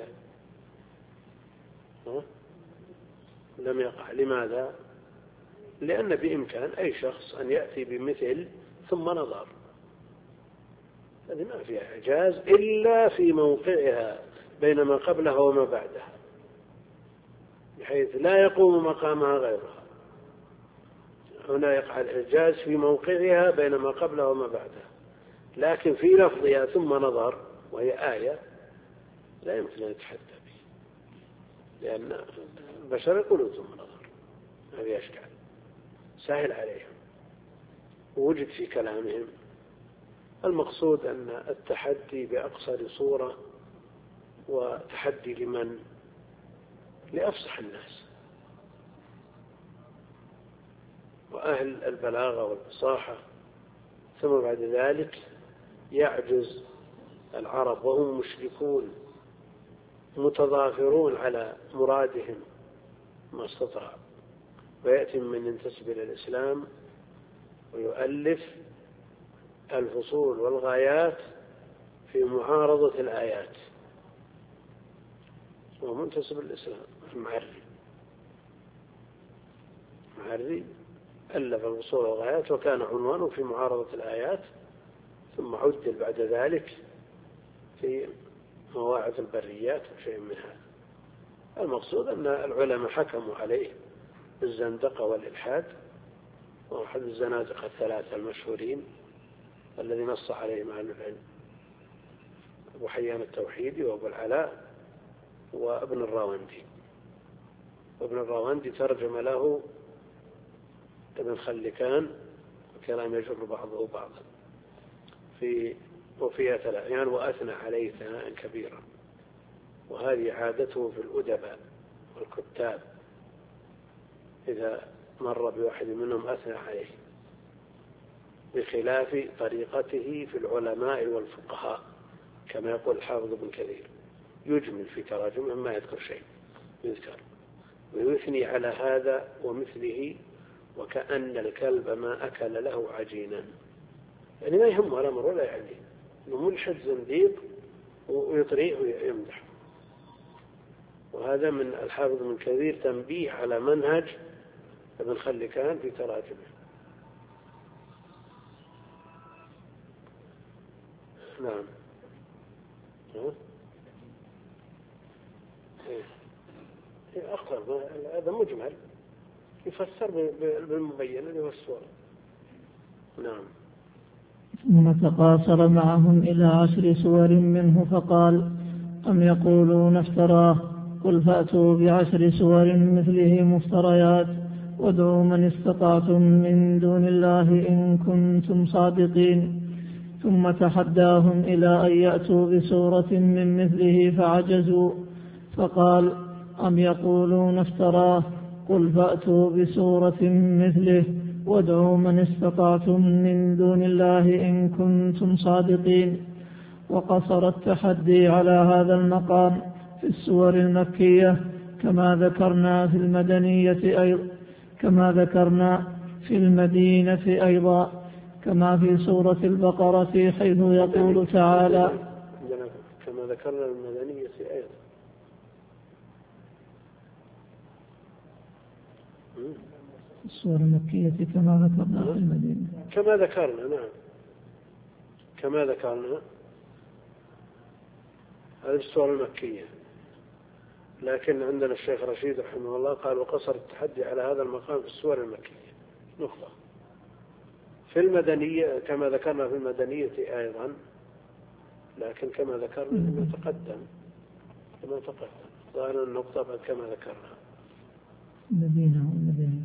ها؟ لم يقع. لماذا؟ لأن بإمكان أي شخص أن يأتي بمثل ثم نظر، هذه ما فيها إعجاز إلا في موقعها بين ما قبلها وما بعدها، بحيث لا يقوم مقامها غيرها. هنا يقع الإعجاز في موقعها بين ما قبلها وما بعدها، لكن في لفظها ثم نظر وهي آية لا يمكن أن يتحدى به، لأن البشر يقولون ثم نظر، هذه أشكال سهل عليهم ووجد في كلامهم. المقصود أن التحدي بأقصر صورة، وتحدي لمن؟ لأفصح الناس وأهل البلاغة والفصاحة. ثم بعد ذلك يعجز العرب وهم مشركون متضافرون على مرادهم ما استطاع، ويأتي من ينتسب إلى الإسلام ويؤلف الفصول والغايات في معارضة الآيات، ومنتسب الإسلام المعري معري ألف الفصول والغايات وكان عنوانه في معارضة الآيات، ثم عدل بعد ذلك في مواعظ البريات وشيء من هذا. المقصود أن العلماء حكموا عليه بالزندقة والإلحاد، وأحد الزنادقة الثلاثة المشهورين الذي نص عليهم أهل العلم أبو حيان التوحيدي وأبو العلاء وابن الراوندي. وابن الراوندي ترجم له ابن خلكان وكلام يجر بعضه بعضا في وفيها ثلاث وأثنى عليه ثناء كبيرا، وهذه عادته في الأدباء والكتاب، إذا مر بواحد منهم أثنى عليه، بخلاف طريقته في العلماء والفقهاء كما يقول الحافظ ابن كثير، يجمل في تراجمه ما يذكر شيء يذكر ويثني على هذا ومثله، وكأن الكلب ما أكل له عجينا، يعني ما يهمه الأمر ولا يعني إنه ملحد زنديق ويطريه ويمدح. وهذا من الحافظ ابن كثير تنبيه على منهج ابن خلكان في تراجمه. نعم. إيه أخطر، هذا مجمل يفسر بالمبين اللي هو الصورة. نعم. ثم تقاصر معهم إلى عشر سور منه، فقال: أم يقولون افتراه قل فأتوا بعشر سور مثله مفتريات وادعوا من استطعتم من دون الله إن كنتم صادقين ثم تحداهم إلى أن يأتوا بسورة من مثله فعجزوا فقال أم يقولون افتراه قل فأتوا بسورة مثله وادعوا من استطعتم من دون الله إن كنتم صادقين. وقصر التحدي على هذا المقام في السور المكية كما ذكرنا في المدنية أيضا كما ذكرنا في المدينة أيضا كما في سورة البقرة حيث يقول تعالى كما ذكرنا المدنية أيضا السور المكية كما ذكرنا في المدينة كما ذكرنا نعم كما ذكرنا هذه السور المكية. لكن عندنا الشيخ رشيد رحمه الله قال وقصر التحدي على هذا المقام في السور المكية نقطة. في المدنية كما ذكرنا في المدنية أيضا لكن كما ذكرنا كما تقدم كما تقدم ظاهر النقطة بعد كما ذكرنا المدينة والمدنية.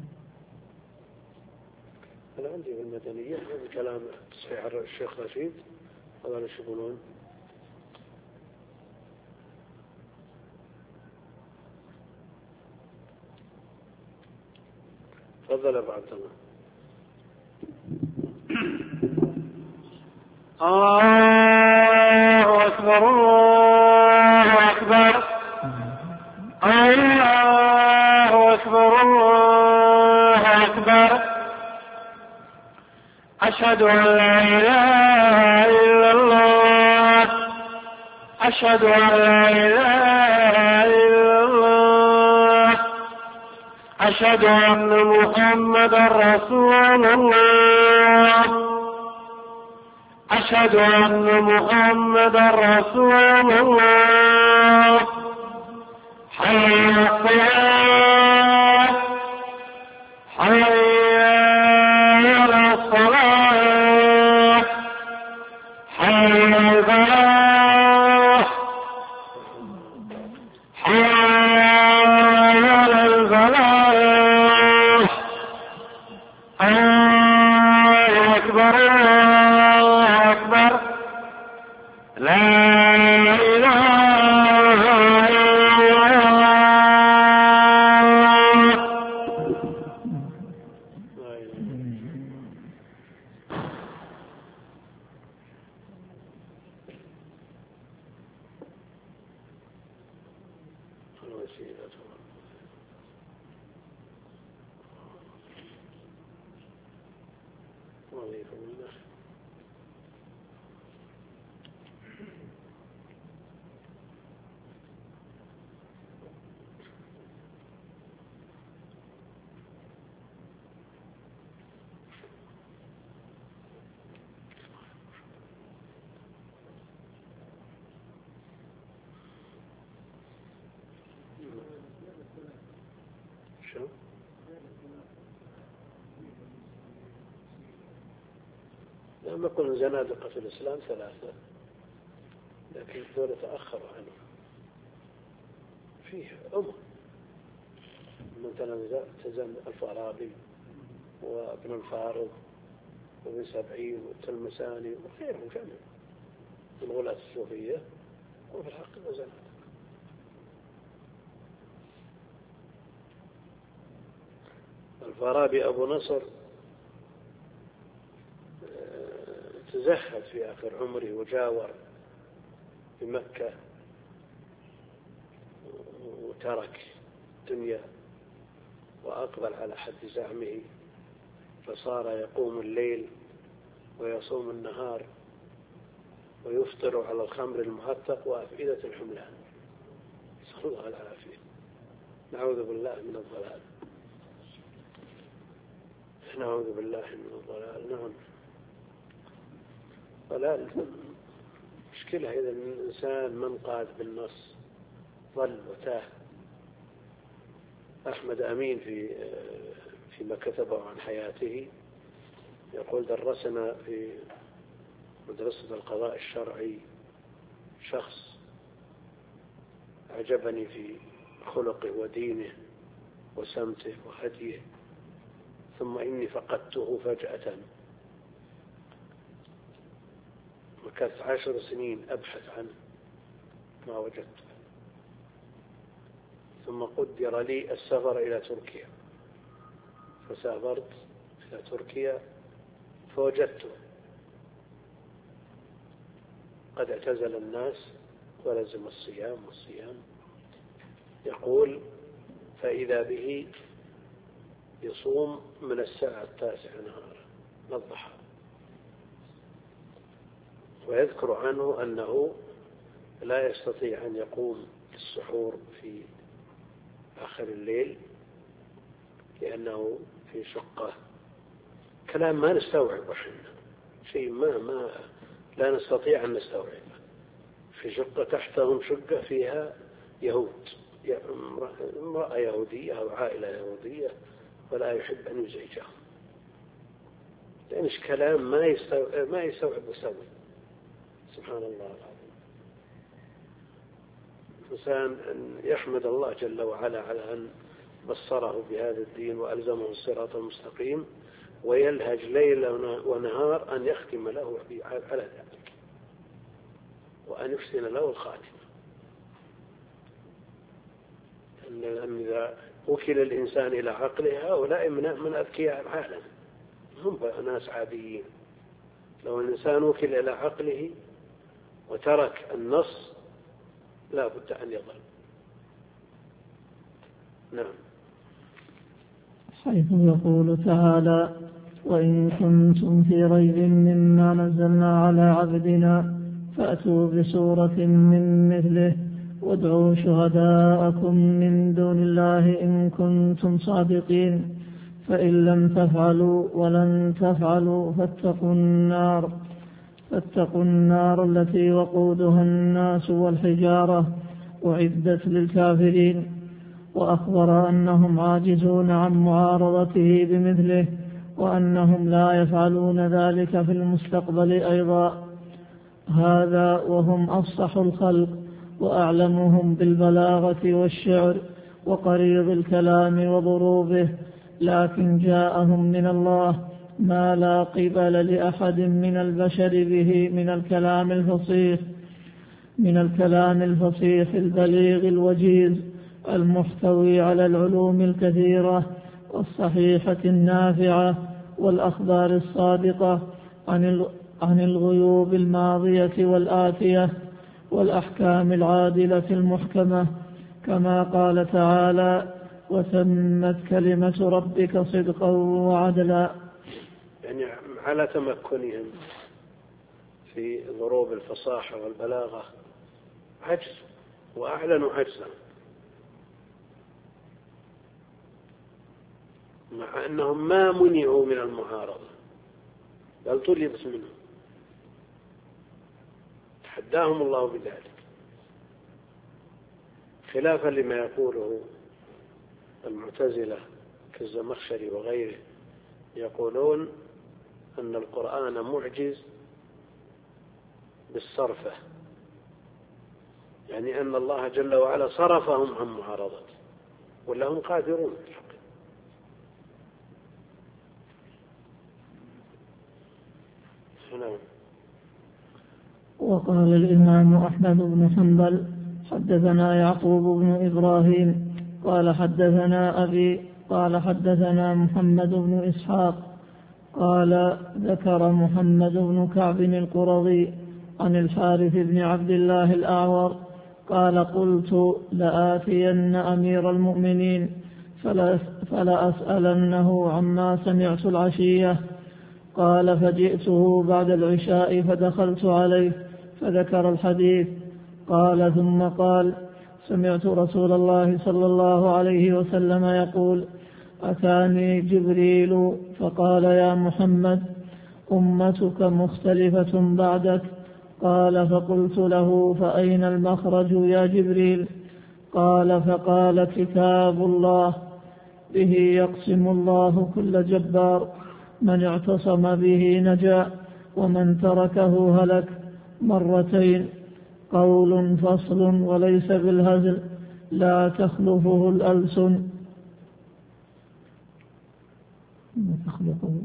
أنا عندي في المدنية هذا كلام تصحيح الشيخ رشيد هذا ايش يقولون تفضل يا أبو عبد الله. الله أكبر الله أكبر الله أكبر الله أكبر أشهد أن لا إله إلا الله أشهد أن لا إله إلا الله أشهد أن محمدا رسول الله أشهد أن محمدا رسول الله حي على الصلاة حي على الصلاة حي على الفلاح حي على الفلاح. الله أكبر الله أكبر لا إله إلا لما قلنا زنادقة في الإسلام ثلاثة لكن الدولة تأخروا عنه فيه أمر مثلا تزن الفارابي وابن الفارض وابن سبعين والتلمساني وغيرهم جميع من غلاة الصوفية وفي الحقيقة زنادقة. الفارابي أبو نصر تزهد في آخر عمره وجاور في مكة وترك الدنيا وأقبل على حد زعمه فصار يقوم الليل ويصوم النهار ويفطر على الخمر المهتق وأفئدة الحملان. نسأل الله العافية. نعوذ بالله من الضلال نعوذ بالله من الضلال. نعم ضلال مشكلة إذا الإنسان من قاد بالنص ضل وتاه. أحمد أمين في فيما كتبه عن حياته يقول درسنا في مدرسة القضاء الشرعي شخص أعجبني في خلقه ودينه وسمته وهديه، ثم إني فقدته فجأة. مكثت عشر سنين أبحث عنه ما وجدته، ثم قدر لي السفر إلى تركيا، فسافرت إلى تركيا فوجدته قد اعتزل الناس ولزم الصيام والصيام. يقول فإذا به يصوم من الساعة التاسعة نهارا الضحى، ويذكر عنه أنه لا يستطيع أن يقوم للسحور في آخر الليل لأنه في شقة. كلام ما نستوعب احنا، شيء ما ما لا نستطيع أن نستوعبه. في شقة تحتهم شقة فيها يهود، امرأة يهودية أو عائلة يهودية، ولا يحب أن يزعجهم، لأن كلام ما يستوعب ما يستوعب وسوي. سبحان الله العظيم. الإنسان أن يحمد الله جل وعلا على أن بصره بهذا الدين وألزمه الصراط المستقيم، ويلهج ليل ونهار أن يختم له على ذلك وأن يحسن له الخاتمة. أن إذا وكل الإنسان إلى عقله، هؤلاء من أذكياء العالم، هم ناس عاديين. لو الإنسان وكل إلى عقله وترك النص لا بد أن يضل. نعم. حيث يقول تعالى: وإن كنتم في ريب مما نزلنا على عبدنا فأتوا بسورة من مثله وادعوا شهداءكم من دون الله إن كنتم صادقين فإن لم تفعلوا ولن تفعلوا فاتقوا النار فاتقوا النار التي وقودها الناس والحجارة أعدت للكافرين. وأخبر أنهم عاجزون عن معارضته بمثله، وأنهم لا يفعلون ذلك في المستقبل أيضا. هذا وهم أفصح الخلق وأعلمهم بالبلاغة والشعر وقريض الكلام وضروبه، لكن جاءهم من الله ما لا قبل لأحد من البشر به من الكلام الفصيح من الكلام الفصيح البليغ الوجيز المحتوي على العلوم الكثيرة والصحيحة النافعة والأخبار الصادقة عن عن الغيوب الماضية والآتية والأحكام العادلة المحكمة، كما قال تعالى: وتمت كلمة ربك صدقا وعدلا. يعني على تمكنهم في ضروب الفصاحة والبلاغة عجز، وأعلنوا عجزا، مع أنهم ما منعوا من المعارضة بل طلبت منهم، تحداهم الله بذلك، خلافا لما يقوله المعتزلة كالزمخشري وغيره. يقولون أن القرآن معجز بالصرفة، يعني أن الله جل وعلا صرفهم عن معارضته، ولا هم قادرون في الحق. نعم. وقال الإمام أحمد بن حنبل: حدثنا يعقوب بن إبراهيم قال حدثنا أبي قال حدثنا محمد بن إسحاق قال ذكر محمد بن كعب القرظي عن الحارث بن عبد الله الأعور قال: قلت لآتين أمير المؤمنين فلأسألنه عما سمعت العشية. قال: فجئته بعد العشاء فدخلت عليه فذكر الحديث. قال: ثم قال: سمعت رسول الله صلى الله عليه وسلم يقول: أتاني جبريل فقال: يا محمد، أمتك مختلفة بعدك. قال: فقلت له: فأين المخرج يا جبريل؟ قال: فقال: كتاب الله، به يقسم الله كل جبار، من اعتصم به نجا ومن تركه هلك. مرتين. قول فصل وليس بالهزل لا تخلفه الألسن. لا تخلقه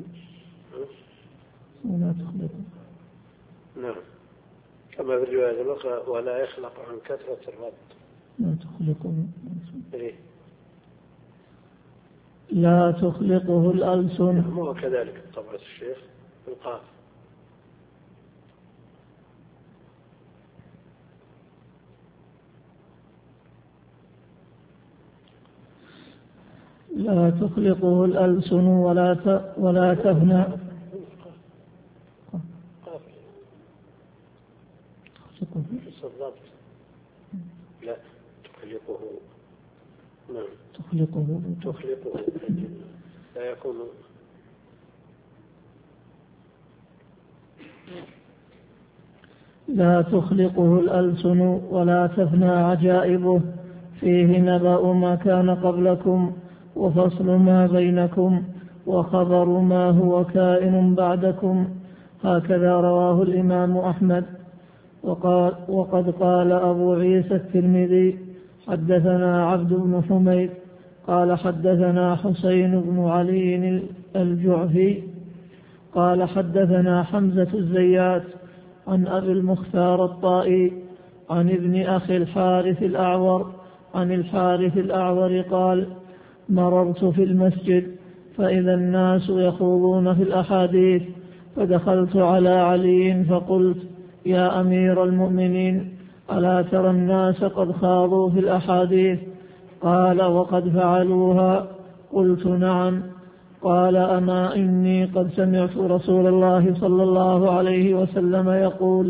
ولا تخلقه. نعم، كما في الرواية الأخرى ولا يخلق عن كثرة الرد. لا تخلقه إيه؟ لا تخلقه الألسن. هو كذلك طبعة الشيخ القاف. لا تخلقه الألسن ولا ت... ولا تفنى. لا تخلقه. نعم تخلقه تخلقه لا يكون. لا تخلقه الألسن ولا تفنى عجائبه فيه نبأ ما كان قبلكم وفصل ما بينكم وخبر ما هو كائن بعدكم. هكذا رواه الإمام أحمد. وقال وقد قال أبو عيسى الترمذي حدثنا عبد بن حميد قال حدثنا حسين بن علي الجعفي قال حدثنا حمزة الزيات عن أبي المختار الطائي عن ابن أخي الحارث الأعور عن الحارث الأعور قال مررت في المسجد فإذا الناس يخوضون في الأحاديث فدخلت على علي فقلت يا أمير المؤمنين ألا ترى الناس قد خاضوا في الأحاديث؟ قال وقد فعلوها. قلت نعم. قال أما إني قد سمعت رسول الله صلى الله عليه وسلم يقول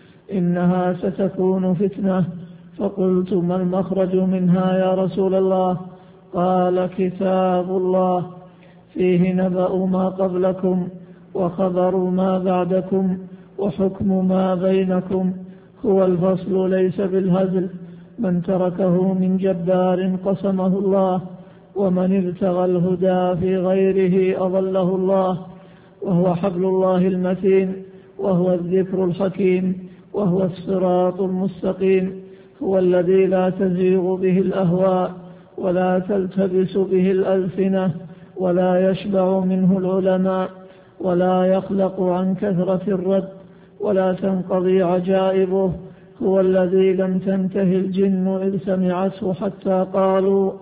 إنها ستكون فتنة. فقلت ما المخرج منها يا رسول الله؟ قال كتاب الله فيه نبأ ما قبلكم وخبر ما بعدكم وحكم ما بينكم هو الفصل ليس بالهزل من تركه من جبار قسمه الله ومن ابتغى الهدى في غيره أضله الله وهو حبل الله المتين وهو الذكر الحكيم وهو الصراط المستقيم هو الذي لا تزيغ به الأهواء ولا تلتبس به الألسنة ولا يشبع منه العلماء ولا يخلق عن كثرة الرد ولا تنقضي عجائبه هو الذي لم تنتهي الجن إذ سمعته حتى قالوا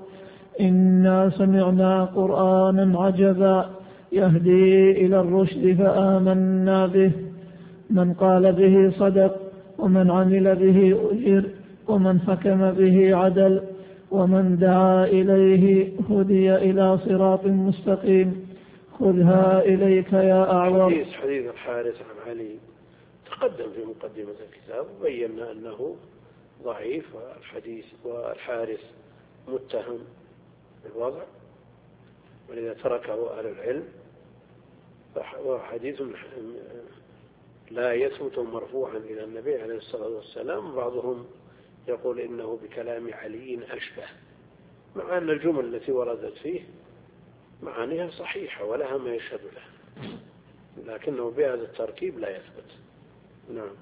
إنا سمعنا قرآنا عجبا يهدي إلى الرشد فآمنا به من قال به صدق ومن عمل به أجر ومن حكم به عدل ومن دعا إليه هدي إلى صراط مستقيم خذها إليك يا أعور. حديث حديث الحارث عن علي تقدم في مقدمة الكتاب وبينا أنه ضعيف والحديث والحارث متهم بالوضع ولذا تركه أهل العلم وحديث لا يثبت مرفوعا إلى النبي عليه الصلاة والسلام. بعضهم يقول إنه بكلام علي أشبه مع أن الجمل التي وردت فيه معانيها صحيحة ولها ما يشهد له لكنه بهذا التركيب لا يثبت. نعم.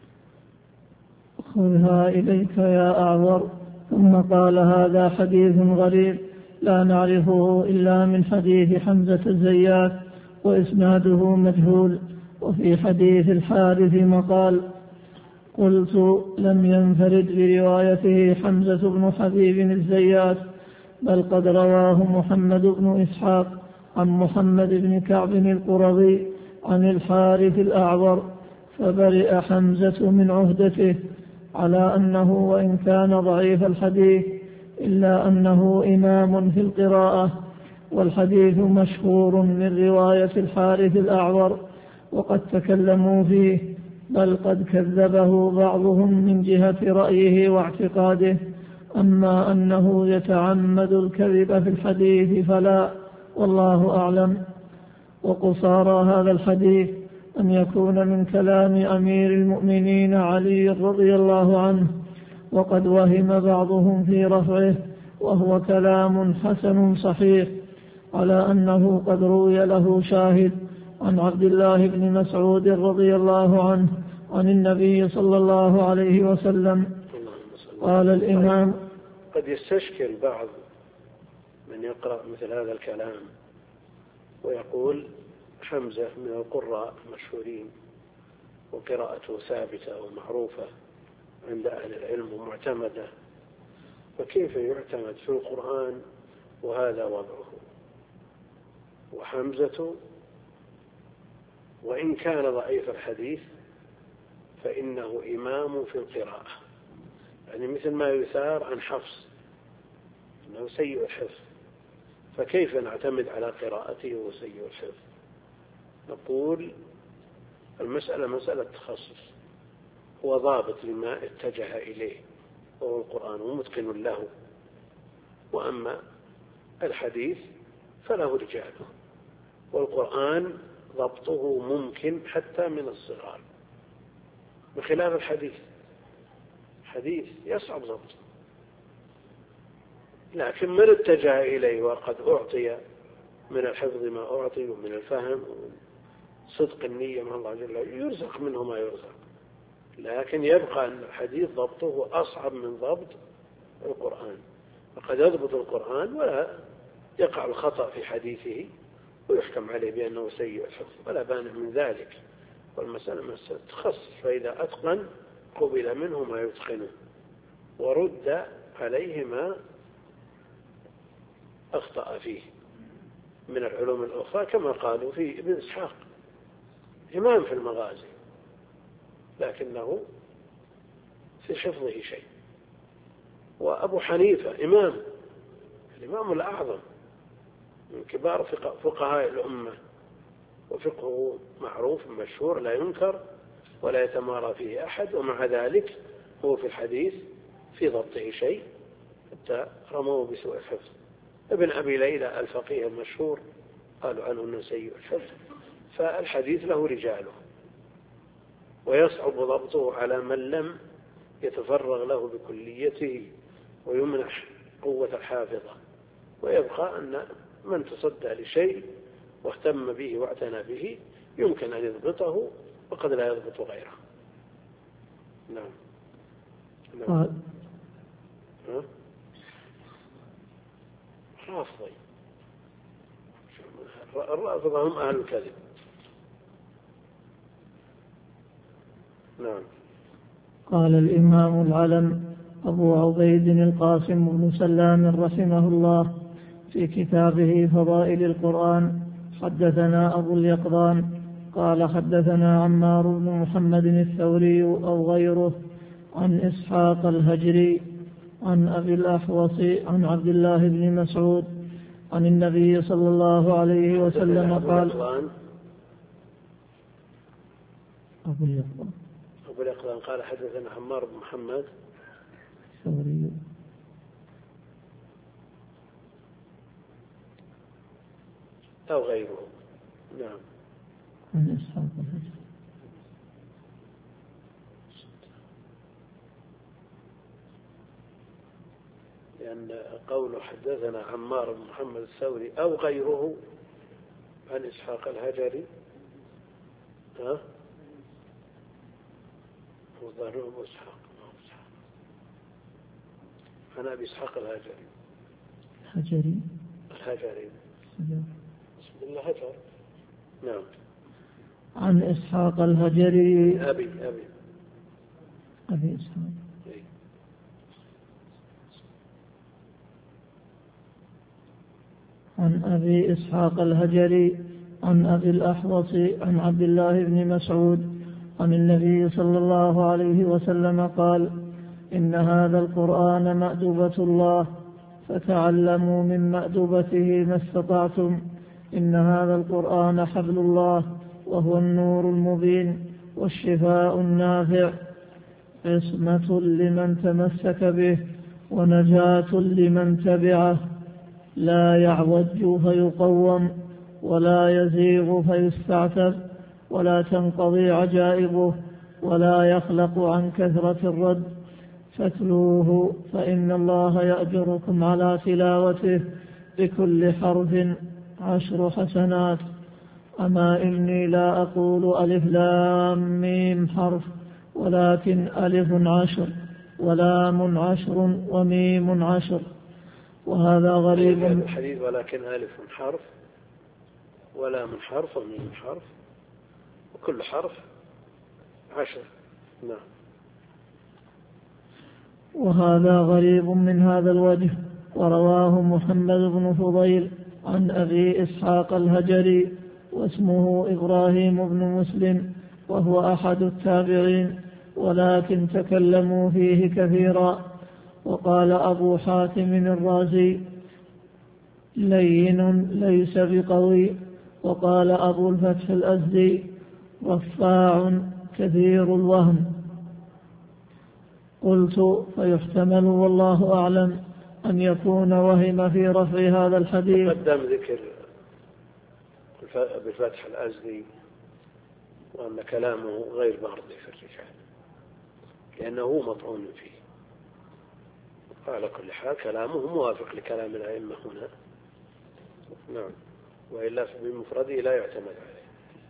خذها إليك يا أعور. ثم قال هذا حديث غريب لا نعرفه إلا من حديث حمزة الزيات وإسناده مجهول وفي حديث الحارث مقال. قلت لم ينفرد بروايته حمزة بن حبيب الزيات بل قد رواه محمد بن إسحاق عن محمد بن كعب القرظي عن الحارث الأعور فبرئ حمزة من عهدته على أنه وإن كان ضعيف الحديث إلا أنه إمام في القراءة والحديث مشهور من رواية الحارث الأعور وقد تكلموا فيه بل قد كذبه بعضهم من جهة رأيه واعتقاده. أما أنه يتعمد الكذب في الحديث فلا والله أعلم. وقصارى هذا الحديث أن يكون من كلام أمير المؤمنين علي رضي الله عنه وقد وهم بعضهم في رفعه وهو كلام حسن صحيح على أنه قد روي له شاهد عن عبد الله بن مسعود رضي الله عنه عن النبي صلى الله عليه وسلم قال الإمام. قد يستشكل بعض من يقرأ مثل هذا الكلام ويقول حمزة من القراء المشهورين وقراءته ثابتة ومعروفة عند أهل العلم ومعتمدة، فكيف يعتمد في القرآن وهذا وضعه؟ وحمزة وإن كان ضعيف الحديث فإنه إمام في القراءة، يعني مثل ما يثار عن حفص أنه سيء الحفظ، فكيف نعتمد على قراءته وسيء الحفظ؟ نقول المسألة مسألة تخصص، هو ضابط لما اتجه إليه وهو القرآن ومتقن له، وأما الحديث فله رجاله، والقرآن ضبطه ممكن حتى من الصغار بخلاف الحديث. حديث يصعب ضبطه، لكن من اتجه إليه وقد أعطي من الحفظ ما أعطي ومن الفهم ومن صدق النية مع الله جل وعلا يرزق منه ما يرزق، لكن يبقى أن الحديث ضبطه أصعب من ضبط القرآن، فقد يضبط القرآن ولا يقع الخطأ في حديثه ويحكم عليه بأنه سيء الحفظ، ولا بانع من ذلك، والمسألة مسألة تخصص، فإذا أتقن قبل منه ما يتقنه ورد عليه ما أخطأ فيه من العلوم الأخرى، كما قالوا في ابن إسحاق إمام في المغازي لكنه في حفظه شيء، وأبو حنيفة إمام، الإمام الأعظم من كبار فقهاء الأمة، وفقهه معروف مشهور لا ينكر ولا يتمارى فيه أحد، ومع ذلك هو في الحديث في ضبطه شيء حتى رموه بسوء الحفظ. ابن أبي ليلى الفقيه المشهور قالوا عنه أنه سيء الحفظ، فالحديث له رجاله ويصعب ضبطه على من لم يتفرغ له بكليته ويمنح قوة الحافظة، ويبقى أن من تصدى لشيء واهتم به واعتنى به يمكن أن يضبطه وقد لا يضبط غيره. نعم. نعم. ها؟ رافضي الرافضة هم أهل الكذب. نعم. قال الإمام العلم أبو عبيد القاسم بن سلام رحمه الله في كتابه فضائل القرآن: حدثنا أبو اليقظان قال حدثنا عمار بن محمد الثوري أو غيره عن إسحاق الهجري عن أبي الأحوص عن عبد الله بن مسعود عن النبي صلى الله عليه وسلم قال. أبو اليقظان أبو اليقظان قال حدثنا عمار بن محمد الثوري أو غيره. نعم. عن إسحاق الهجري. لأن قوله حدثنا عمار بن محمد الثوري أو غيره عن إسحاق الهجري ها هو ظاهره أبو إسحاق عن أبي إسحاق الهجري الهجري الهجري بسم الله هجر. نعم. عن إسحاق الهجري أبي أبي أبي إسحاق عن أبي إسحاق الهجري عن أبي الأحوص عن عبد الله بن مسعود عن النبي صلى الله عليه وسلم قال: إن هذا القرآن مأدبة الله فتعلموا من مأدبته ما استطعتم. إن هذا القرآن حبل الله وهو النور المبين والشفاء النافع، عصمة لمن تمسك به ونجاة لمن تبعه، لا يعوج فيقوم ولا يزيغ فيستعتب ولا تنقضي عجائبه ولا يخلق عن كثرة الرد، فاتلوه فإن الله يأجركم على تلاوته بكل حرف عشر حسنات. أما إني لا أقول ألف لام ميم حرف، ولكن ألف عشر ولام عشر وميم عشر. وهذا غريب. الحديث ولكن ألف حرف ولام حرف وميم حرف وكل حرف عشر. نعم. وهذا غريب من هذا الوجه. ورواه محمد بن فضيل عن أبي إسحاق الهجري واسمه إبراهيم بن مسلم وهو أحد التابعين، ولكن تكلموا فيه كثيرا. وقال أبو حاتم الرازي لين ليس بقوي. وقال أبو الفتح الأزدي رفاع كثير الوهم. قلت فيحتمل والله أعلم أن يكون وهم في رفع هذا الحديث. قدم ذكر بالفتح الأزدي وأن كلامه غير مرضي في الرجال لأنه مطعون فيه. على كل حال كلامه موافق لكلام الأئمة هنا. نعم. وإلا بمفرده لا يعتمد عليه.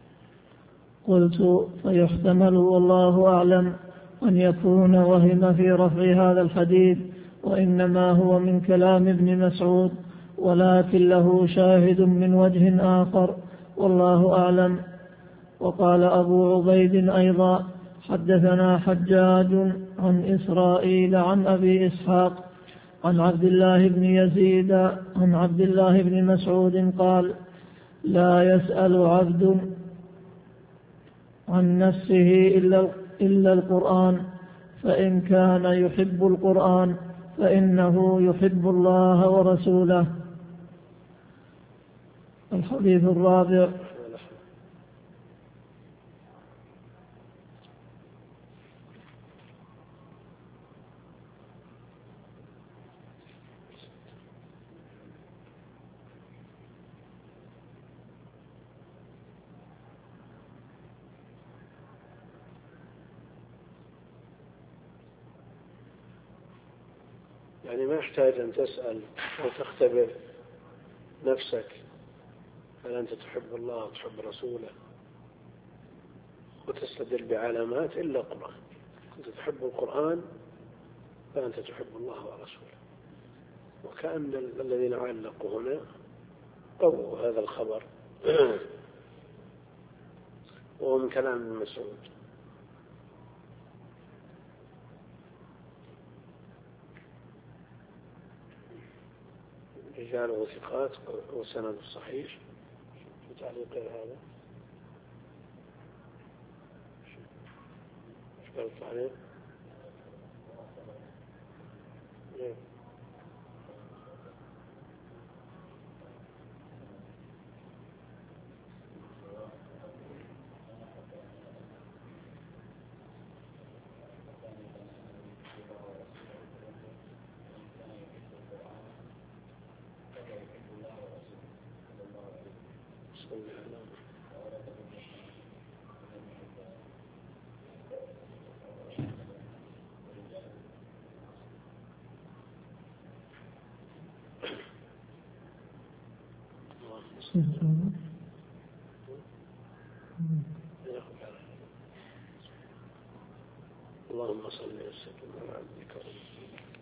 قلت فيحتمل والله أعلم أن يكون وهم في رفع هذا الحديث وإنما هو من كلام ابن مسعود، ولكن له شاهد من وجه آخر والله أعلم. وقال أبو عبيد أيضا حدثنا حجاج عن إسرائيل عن أبي إسحاق عن عبد الله بن يزيد عن عبد الله بن مسعود قال لا يسأل عبد عن نفسه إلا, إلا القرآن، فإن كان يحب القرآن فإنه يحب الله ورسوله. الحديث الرابع. يعني ما يحتاج أن تسأل أو تختبر نفسك هل أنت تحب الله وتحب رسوله وتستدل بعلامات إلا القرآن. أنت تحب القرآن فأنت تحب الله ورسوله. وكأن الذين علقوا هنا قووا هذا الخبر وهو من كلام ابن مسعود. رجاله ثقات وسند صحيح. في تعليق هذا ايش قال التعليق؟ اللهم صل وسلم على عبدك ورسولك